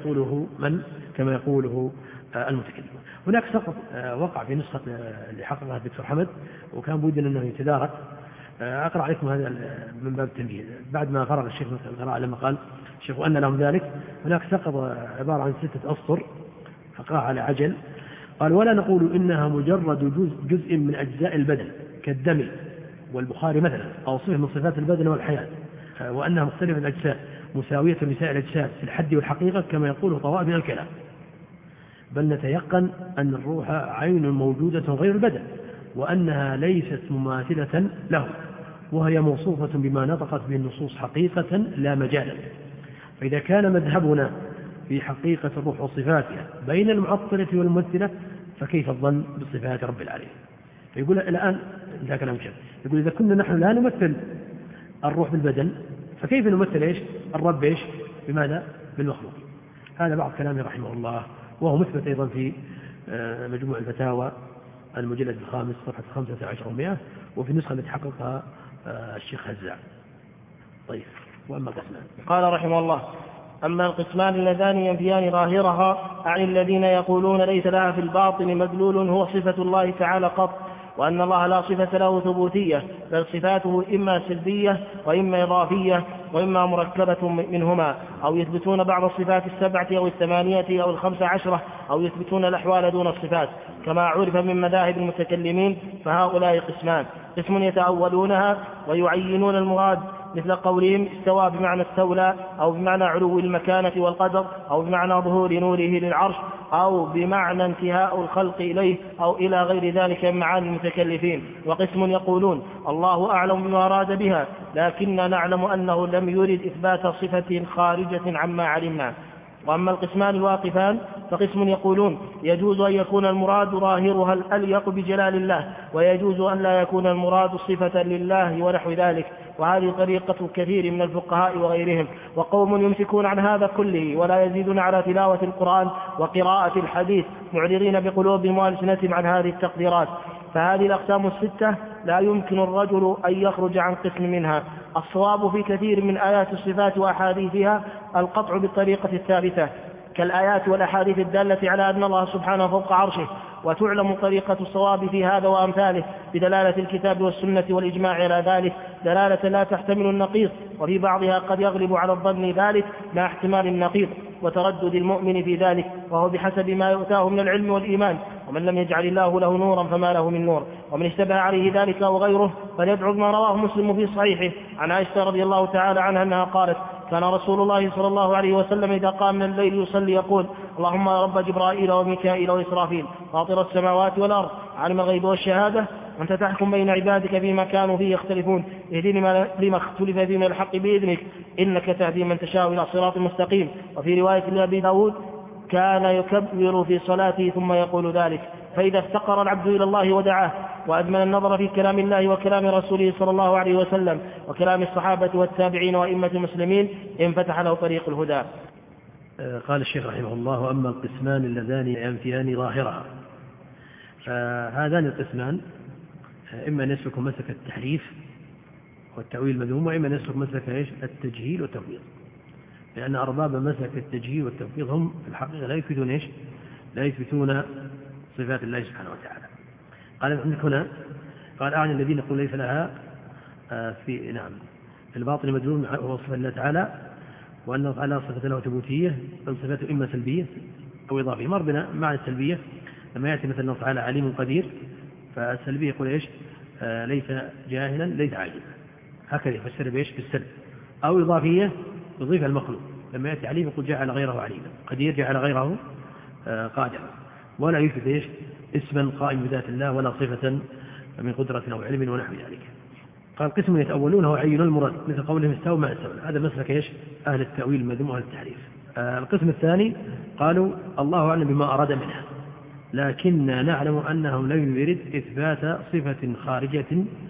يقوله المتكلمون. هناك سقط وقع في نسخة اللي حققها الدكتور حمد، وكان بودنا أنه يتدارك. أقرأ عليكم هذا من باب التنبيه بعد ما فرغ الشيخ من القراءة، لما قال الشيخ وأن لهم ذلك. هناك سقط عبارة عن 6 أسطر فقراها على عجل. قال ولا نقول إنها مجرد جزء من أجزاء البدن كالدم والبخار مثلا، أو صفة من صفات البدن والحياة، وأنها مختلفة الأجساد مساوية لسائر الأجساد في الحد والحقيقة كما يقوله طوائف من الكلام، بل نتيقن أن الروح عين موجودة غير البدن، وأنها ليست مماثلة له، وهي موصوفة بما نطقت به النصوص حقيقة لا مجالا. فإذا كان مذهبنا في حقيقة الروح وصفاتها بين المعطلة والممثلة، فكيف الظن بصفات رب العالمين؟ فيقول الآن ذا كلام شيء، يقول إذا كنا نحن لا نمثل الروح بالبدن، فكيف نمثل إيش؟ الرب إيش؟ بماذا؟ بالمخلوق. هذا بعض كلامه رحمه الله، وهو مثبت أيضا في مجموع الفتاوى المجلد 5 صفحة 15 وفي النسخة التي حققها الشيخ هزاع. طيب، وأما القسمان قال رحمه الله: أما القسمان اللذان ينفيان ظاهرها عن الذين يقولون ليس لها في الباطن مدلول هو صفة الله تعالى قط، وأن الله لا صفة له ثبوتية، بل صفاته إما سلبية وإما إضافية وإما مركبة منهما، أو يثبتون بعض الصفات 7 أو 8 أو 15، أو يثبتون الأحوال دون الصفات كما عرف من مذاهب المتكلمين. فهؤلاء قسمان: قسم يتأولونها ويعينون المراد مثل قولهم استوى بمعنى استولى، أو بمعنى علو المكانة والقدر، أو بمعنى ظهور نوره للعرش، أو بمعنى انتهاء الخلق إليه، أو إلى غير ذلك من معاني المتكلفين. وقسم يقولون الله أعلم بما أراد بها، لكننا نعلم أنه لم يرد إثبات صفة خارجة عما علمنا. وأما القسمان الواقفان فقسم يقولون يجوز أن يكون المراد ظاهرها الأليق بجلال الله، ويجوز أن لا يكون المراد صفة لله ونحو ذلك، وهذه طريقة كثير من الفقهاء وغيرهم. وقوم يمسكون عن هذا كله ولا يزيدون على تلاوة القرآن وقراءة الحديث، معرضين بقلوبهم وألسنتهم عن هذه التقديرات. فهذه الأقسام الستة لا يمكن الرجل أن يخرج عن قسم منها. الصواب في كثير من آيات الصفات وأحاديثها القطع بالطريقة الثابتة، كالآيات والأحاديث الدالة على أن الله سبحانه فوق عرشه، وتعلم طريقة الصواب في هذا وأمثاله بدلالة الكتاب والسنة والإجماع على ذلك دلالة لا تحتمل النقيض، وفي بعضها قد يغلب على الظن ذلك مع احتمال النقيض وتردد المؤمن في ذلك، وهو بحسب ما يؤتاه من العلم والإيمان. ومن لم يجعل الله له نورا فما له من نور. ومن اشتبه عليه ذلك أو غيره فليدعو ما رواه مسلم في صحيحه عن عائشة رضي الله تعالى عنها أنها قالت كان رسول الله صلى الله عليه وسلم إذا قام من الليل يصلي يقول اللهم رب جبرائيل وميكائيل وإسرافيل فاطر السماوات والأرض عالم الغيب والشهادة أنت تحكم بين عبادك فيما كانوا فيه يختلفون اهدني لما اختلف فيه من الحق بإذنك إنك تهدي من تشاء إلى صراط مستقيم. وفي رواية لأبي داود كان يكبر في صلاته ثم يقول ذلك. فإذا افتقر العبد إلى الله ودعاه وأدمن النظر في كلام الله وكلام رسوله صلى الله عليه وسلم وكلام الصحابة والتابعين وأئمة المسلمين انفتح له طريق الهدى. قال الشيخ رحمه الله وأما القسمان اللذان ينفيان ظاهرها، فهذان القسمان إما أن يسلك مسلك التحريف والتأويل المذموم، وإما أن يسلك مسلك التجهيل والتفويض، لأن أرباب مسلك التجهيل والتفويض هم في الحقيقة لا يثبتون صفات الله سبحانه وتعالى. قال عندك هنا قال أعني الذين يقول ليس لها في الباطن مدلول هو صفة الله تعالى، وأن الله تعالى صفة له ثبوتية، بل صفاته إما سلبية أو إضافية. مر بنا معنى السلبية لما يأتي مثلا الله تعالى عليم قدير، فالسلبية يقول ليس جاهلا ليس عاجزا، هكذا يفسر بالسلب. أو إضافية يضيف المخلوق، لما يأتي عليم يقول جعل غيره عليما، قدير جعل غيره قادرا، ولا يثبت اسما قائم بذات الله ولا صفة من قدرة أو علم ونحو ذلك. قال قسم يتأولونه وعينوا المراد مثل قولهم استوى ما استوى، هذا مسلك أهل التأويل المذموم وأهل التحريف. القسم الثاني قالوا الله أعلم بما أراد منها، لكننا نعلم أنه لم يرد إثبات صفة خارجة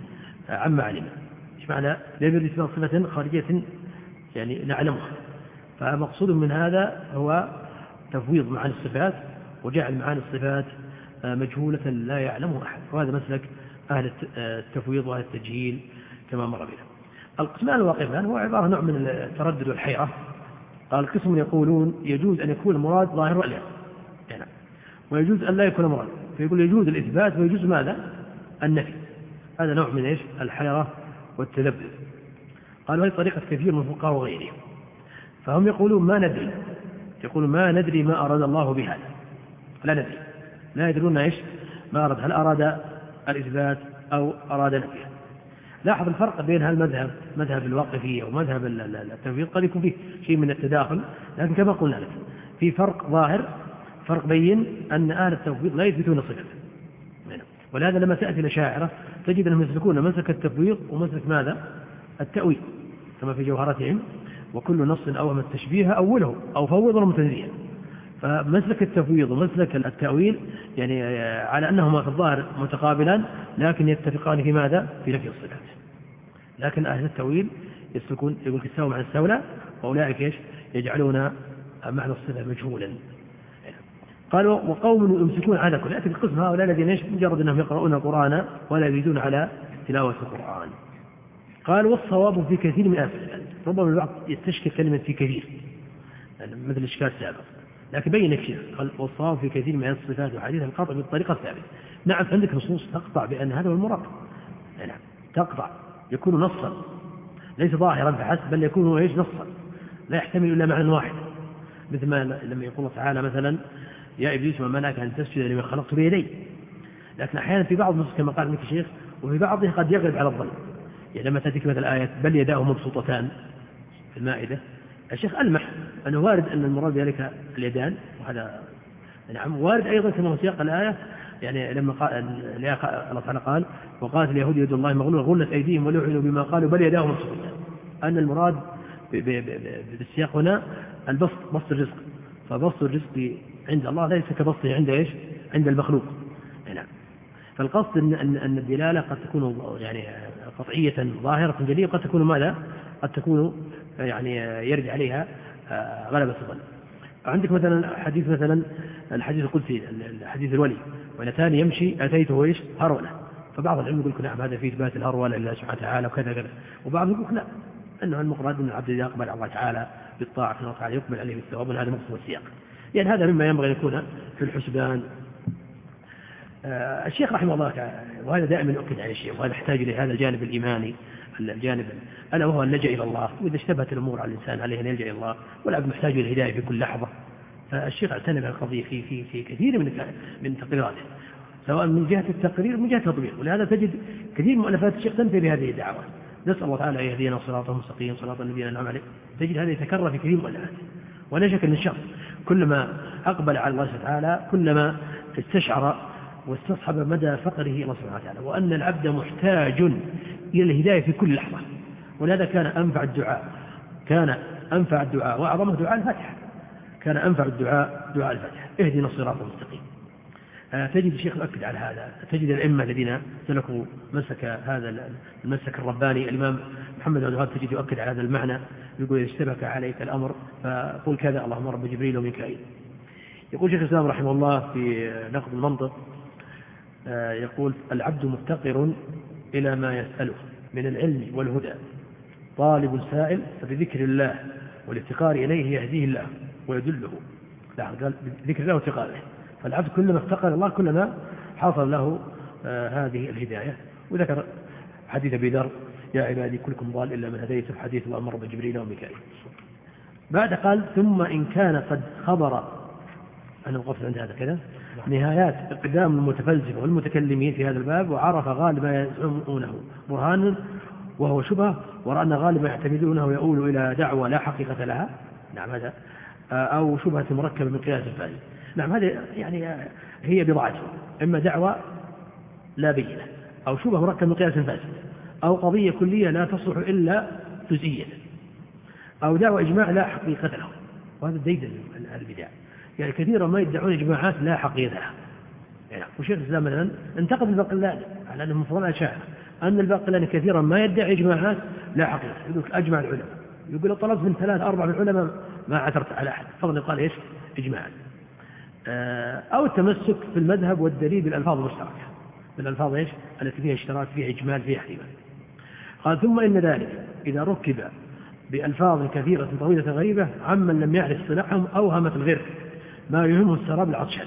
عما علمنا. إيش معنى لم يرد إثبات صفة خارجة؟ يعني نعلمها. فمقصود من هذا هو تفويض معاني الصفات وجعل معاني الصفات مجهولة لا يعلمه أحد، وهذا مسلك أهل التفويض وأهل التجهيل كما مر بنا. القسمان الواقفان هو عبارة نوع من التردد والحيرة. قال قسم يقولون يجوز أن يكون المراد ظاهر الأليق يعني، ويجوز أن لا يكون مراد، فيقول يجوز الإثبات ويجوز ماذا؟ النفي. هذا نوع من الحيرة والتذبذب. قالوا هذه طريقة كثير من الفقهاء وغيرهم، فهم يقولون ما ندري، يقولون ما ندري ما أراد الله بهذا، لا ندري، لا يدرون ما أراد، هل أراد الإثبات أو أراد نفيه. لاحظ الفرق بين هالمذهب مذهب الواقفية ومذهب التفويض، قد يكون فيه شيء من التداخل، لكن كما قلنا لك في فرق ظاهر، فرق بين أن أهل التفويض لا يثبتون صفة، ولهذا لما تأتي الأشاعرة تجد أنهم يسلكون مسلك التفويض ومسلك ماذا؟ التأويل، كما في جوهرتهم وكل نص أوهم التشبيه أوله أو فوض متنزيها. فمسلك التفويض ومسلك التأويل يعني على أنهما في الظاهر متقابلان، لكن يتفقان في ماذا؟ في نفي الصفات. لكن أهل التأويل يسلكون يقول استوى مع استولى، وأولئك يجعلون معنى الصفة مجهولا. قالوا وقوم يمسكون على كل، يأتي القسم هؤلاء الذين مجرد أنهم يقرؤون القرآن ولا يزيدون على تلاوة القرآن. قال والصواب في كثير من الأمثلة، ربما البعض يستشكل كلمة في كثير مثل الإشكال السابق، لكن بين الشيء قال والصواب في كثير من الصفات وحديث القطع بالطريقة الثابتة. نعم عندك نصوص تقطع بأن هذا هو المراد، نعم تقطع يكون نصا ليس ظاهرا فحسب، بل يكون نصا لا يحتمل إلا معنى واحد، مثل ما لما يقول الله تعالى مثلا يا إبليس وما منعك أن تسجد لما خلقت بيدي. لكن أحيانا في بعض النصوص كما قال ابن الشيخ وفي بعضها قد يغلب على الظن، يعني لما تأتي مثل الآية بل يداه مبسوطتان في المائدة، الشيخ ألمح أنه وارد أن المراد بذلك اليدان، وهذا نعم وارد أيضا كما هو سياق الآية، يعني لما قال الله تعالى قال وقالت اليهود يد الله مغلولة غلت أيديهم ولعنوا بما قالوا بل يداه مبسوطتان، أن المراد بالسياق هنا البسط، بسط الرزق، فبسط الرزق عند الله ليس كبسطه عند إيش؟ عند المخلوق. نعم. فالقصد أن الدلالة قد تكون يعني قطعية ظاهرة جلية، قد تكون ماذا؟ قد تكون يعني يرد عليها غلبة الظن. عندك مثلا حديث مثلا الحديث القدسي، الحديث الولي، ولتان يمشي أتيته إيش؟ هرولة. فبعض العلم يقول لك نعم هذا في إثبات الهرولة لله سبحانه وتعالى وكذا كذا، وبعض يقول لا، أنه المقرد أن العبد إذا أقبل على الله تعالى بالطاعة سبحانه وتعالى يقبل عليه بالثواب، هذا مقصود السياق. يعني هذا مما ينبغي أن يكون في الحسبان. الشيخ رحمه الله تعالى، وهذا دائما يؤكد عليه الشيخ، وهذا يحتاج إلى هذا الجانب الإيماني، الجانب ألا وهو اللجأ إلى الله، وإذا اشتبهت الأمور على الإنسان عليه أن يلجأ إلى الله، والعبد محتاج إلى الهداية في كل لحظة. فالشيخ اعتنى بهذه القضية في كثير من تقريراته، سواء من جهة التقرير ومن جهة التطبيق، ولهذا تجد كثير من مؤلفات الشيخ تنتهي بهذه الدعوة، نسأل الله تعالى أن يهدينا صراطه المستقيم صراط الذين أنعم عليهم. تجد هذا يتكرر في كثير من المؤلفات، ولا شك أن الشخص كلما أقبل على الله سبحانه وتعالى كلما استشعر واستصحب مدى فقره إلى الله سبحانه وتعالى، وأن العبد محتاج إلى الهداية في كل لحظة. ولهذا كان أنفع الدعاء وأعظمه دعاء الفاتحة، كان أنفع الدعاء دعاء الفاتحة، اهدنا الصراط المستقيم. تجد الشيخ يؤكد على هذا، تجد الأئمة الذين سلكوا مسك هذا المسك الرباني، الإمام محمد بن عبد الوهاب تجد يؤكد على هذا المعنى، يقول إذا اشتبك عليك الأمر فقل كذا اللهم رب جبريل وميكائيل. يقول شيخ الإسلام رحمه الله في نقد المنطق، يقول العبد مفتقر إلى ما يسأله من العلم والهدى، طالب السائل فبذكر الله والافتقار إليه يهديه الله ويدله. قال بذكر الله وافتقاره، فالعبد كلما افتقر الله كلما حصل له هذه الهداية. وذكر حديث أبي ذر يا عبادي كلكم ضال إلا من هديته، في حديث الله أمر بجبريل وميكائيل. بعد قال ثم إن كان قد خبر، أنا وقفت عند هذا كذا، نهايات اقدام المتفلسفة والمتكلمين في هذا الباب، وعرف غالب ما يزعمونه برهان وهو شبهه، ورأى أن غالب ما يعتمدونه يؤول إلى دعوة لا حقيقة لها. نعم هذا أو شبهة مركبة من قياس الفاسد. نعم هذا يعني هي بضاعته، إما دعوة لا بينة، أو شبهة مركبة من قياس فاسد، أو قضية كلية لا تصلح إلا جزئيا، أو دعوة إجماع لا حقيقة له. وهذا ديدن البدع، يعني كثيرا ما يدعون إجماعات لا حقيقة لها. يعني وشيخ الإسلام مثلا انتقد الباقلاني على أنه مفروض أشاعر، أن الباقلاني كثيرا ما يدعي إجماعات لا حقيقة، يقول أجمع العلماء، يقول طلبت من 3-4 من العلماء ما عثرت على أحد، فضل قال إيش إجماعا. أو التمسك في المذهب والدليل بالألفاظ المشتركة، بالألفاظ إيش التي فيها اشتراك، فيها إجمال، فيها احتمال. قال ثم إن ذلك إذا ركب بألفاظ كثيرة طويلة غريبة عمن لم يعرف صلاحهم أوهمت الغير ما يهمه السراب العطشان.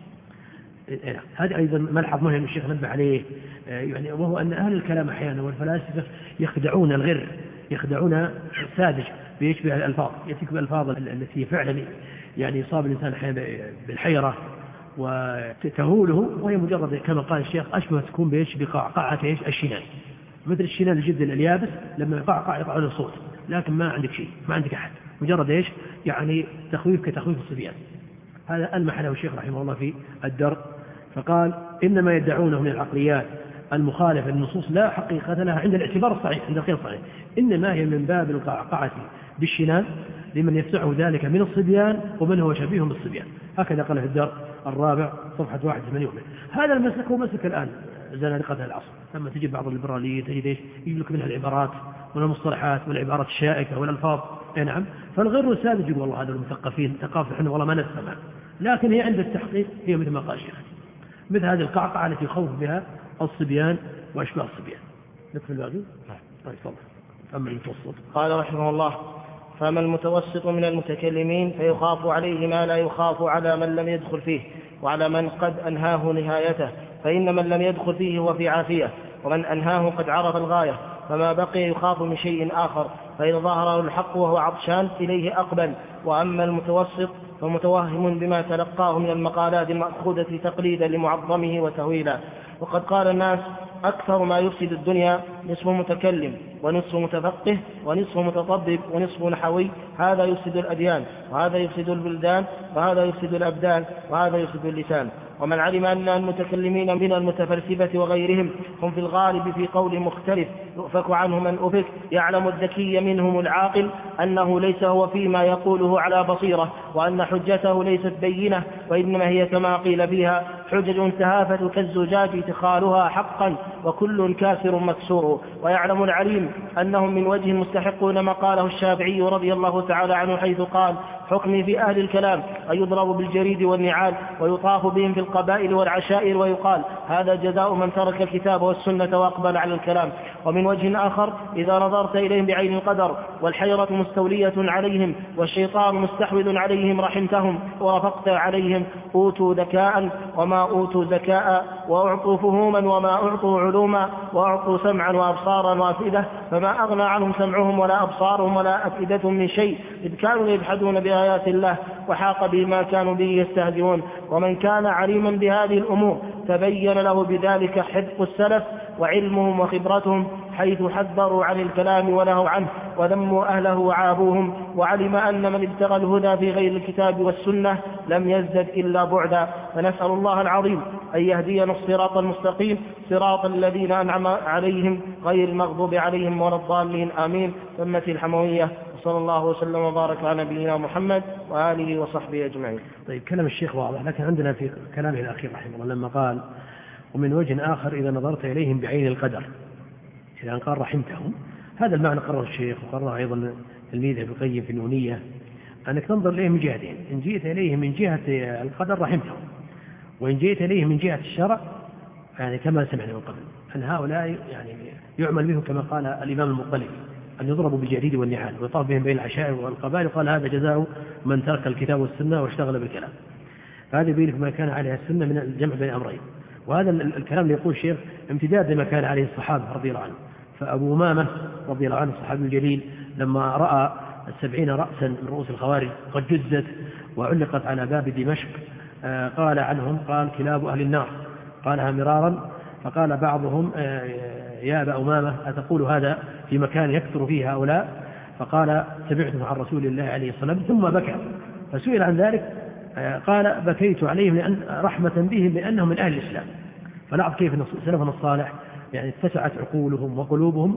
هذا أيضا ملحظ مهم الشيخ نبه عليه، يعني وهو أن أهل الكلام أحيانا والفلاسفة يخدعون الغر، يخدعون الساذج بيشبه الألفاظ، يأتيك بالألفاظ التي فعلا يعني يصاب الإنسان أحيانا بالحيرة وتهوله، وهي مجرد كما قال الشيخ أشبه تكون بإيش بقعقعة إيش الشنان، مثل الشنان الجد اليابس لما يقعقع يقع له الصوت، لكن ما عندك شيء، ما عندك أحد، مجرد إيش يعني تخويف كتخويف الصبيان. هذا ألمح له الشيخ رحمه الله في الدر، فقال إنما يدعونه من العقليات المخالفة للنصوص لا حقيقة لها عند الاعتبار الصحيح، عند القياس الصحيح، إنما هي من باب القعقعة بالشنان لمن يفزعه ذلك من الصبيان ومن هو شبيه بالصبيان. هكذا قال في الدر الرابع صفحة 81. هذا المسلك هو مسلك الآن زنادقة العصر، لما تجي بعض الليبراليين تجد إيش يجيب لك منها العبارات والمصطلحات والعبارات الشائكة والألفاظ. نعم، فالغير والساذج يقول والله هذا المثقفين ثقافة احنا والله ما نسمع، لكن هي عند التحقيق هي مثل ما قال الشيخ، مثل هذه القعقعة التي يخوف بها الصبيان وأشباه الصبيان. نكفي الباقي؟ طيب تفضل. أما المتوسط قال رحمه الله فأما المتوسط من المتكلمين فيخاف عليه ما لا يخاف على من لم يدخل فيه وعلى من قد أنهاه نهايته، فإن من لم يدخل فيه هو في عافية، ومن أنهاه قد عرف الغاية، فما بقي يخاف من شيء آخر، فإذا ظهر الحق وهو عطشان إليه أقبل. وأما المتوسط فمتوهم بما تلقاه من المقالات المأخوذة تقليدا لمعظمه وتهويلا. وقد قال الناس: أكثر ما يفسد الدنيا نصف متكلم ونصف متفقه ونصف متطبب ونصف نحوي، هذا يفسد الأديان، وهذا يفسد البلدان، وهذا يفسد الأبدان، وهذا يفسد اللسان. ومن علم أن المتكلمين من المتفلسفة وغيرهم هم في الغالب في قول مختلف يؤفك عنه من أفك، يعلم الذكي منهم العاقل أنه ليس هو فيما يقوله على بصيرة، وأن حجته ليست بينة، وإنما هي كما قيل فيها: حجج تهافت كالزجاج اتخالها حقا، وكل كاسر مكسور. ويعلم العليم أنهم من وجه مستحقون ما قاله الشافعي رضي الله تعالى عنه، حيث قال: حكمي في أهل الكلام أن يضرب بالجريد والنعال ويطاف بهم في القبائل والعشائر، ويقال: هذا جزاء من ترك الكتاب والسنة وأقبل على الكلام. ومن وجه آخر: إذا نظرت إليهم بعين القدر والحيرة مستولية عليهم والشيطان مستحوذ عليهم رحمتهم ورفقت عليهم، أوتوا ذكاء وما أوتوا ذكاء، وأعطوا فهوما وما أعطوا علوما، وأعطوا سمعا وأبصارا وأفئدة، فما أغنى عنهم سمعهم ولا أبصارهم ولا أفئدة من شيء، إذ كانوا يجحدون بآيات الله وحاق بما كانوا به يستهزئون. ومن كان عليما بهذه الأمور تبين له بذلك حذق السلف وعلمهم وخبرتهم، حيث حذروا عن الكلام ونهوا عنه وذموا أهله وعابوهم، وعلم أن من ابتغى الهدى في غير الكتاب والسنة لم يزدد إلا بعدا. فنسأل الله العظيم أن يهدينا الصراط المستقيم، صراط الذين أنعم عليهم غير المغضوب عليهم ولا الضالين، آمين. ثمة الحموية، وصلى الله وسلم وبارك على نبينا محمد وآله وصحبه أجمعين. طيب، كلام الشيخ واضح، لكن عندنا في كلامه الأخير رحمه الله لما قال: ومن وجه آخر إذا نظرت إليهم بعين القدر، إذا قال رحمتهم، هذا المعنى قرره الشيخ وقرره أيضا تلميذه ابن القيم في النونية، أنك تنظر إليهم من جهتين: إن جئت إليهم من جهة القدر رحمتهم، وإن جئت إليهم من جهة الشرع، يعني كما سمعنا من قبل أن هؤلاء يعني يعمل بهم كما قال الإمام المطلب، أن يضربوا بالجريد والنعال ويطاف بهم بين العشائر والقبائل، وقال: هذا جزاء من ترك الكتاب والسنة واشتغل بالكلام. هذا يبين ما كان عليها السنة من الجمع بين أمرين. وهذا الكلام اللي يقول الشيخ امتداد لما كان عليه الصحابة رضي الله عنهم. فأبو أمامة رضي الله عنه الصحابي الجليل لما رأى 70 رأسا من رؤوس الخوارج قد جزت وعلقت على باب دمشق، قال عنهم: قال: كلاب أهل النار. قالها مرارا، فقال بعضهم: يا أبا أمامة أتقول هذا في مكان يكثر فيه هؤلاء؟ فقال: سمعته عن رسول الله عليه الصلاة والسلام، ثم بكى. فسئل عن ذلك قال: بكيت عليهم لأن رحمة بهم لأنهم من أهل الإسلام. فلاحظ كيف سلفنا الصالح يعني اتسعت عقولهم وقلوبهم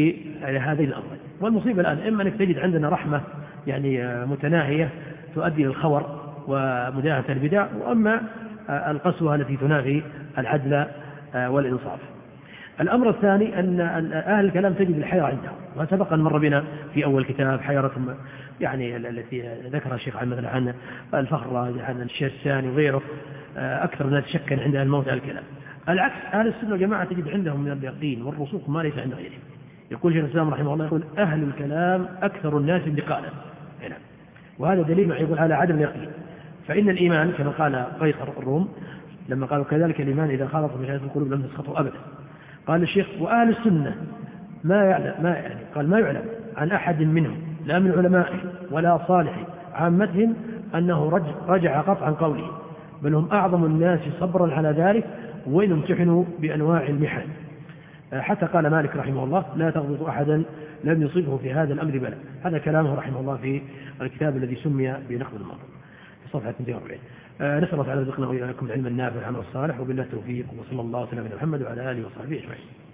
لهذه الأمر. والمصيبة الآن إما أنك تجد عندنا رحمة يعني متناهية تؤدي للخور ومداهنة البدع، وأما القسوة التي تنافي العدل والإنصاف. الأمر الثاني أن أهل الكلام تجد الحيرة عندهم، وسبق أن مر بنا في أول كتاب حيرة يعني التي ذكرها الشيخ مثلا عن الفخر عن الشيخ الثاني وغيره، أكثر الناس شكا عند الموت على الكلام. العكس، أهل السنة والجماعة تجد عندهم من اليقين والرسوخ ما ليس عند غيرهم. يقول شيخ الإسلام رحمه الله: يقول: أهل الكلام أكثر الناس انتقالا. وهذا دليل يقول على عدم اليقين. فإن الإيمان كما قال قيصر الروم لما قالوا: كذلك الإيمان إذا خالط بشهادة القلوب لم تسقطه أبدا. قال الشيخ: وأهل السنة ما يعلم عن أحد منهم لا من علمائه ولا صالح عامتهم أنه رجع قطعا قوله، بل هم أعظم الناس صبرا على ذلك، وإن امتحنوا بأنواع المحن. حتى قال مالك رحمه الله: لا تغبط أحدا لم يصبه في هذا الأمر بلا. هذا كلامه رحمه الله في الكتاب الذي سمي بنقد الماضي في صفحة 240. نسأل الله تعالى رزقنا وإياكم العلم النافع والعمل الصالح، وبالله التوفيق، وصلى الله وسلم على محمد وعلى آله وصحبه أجمعين.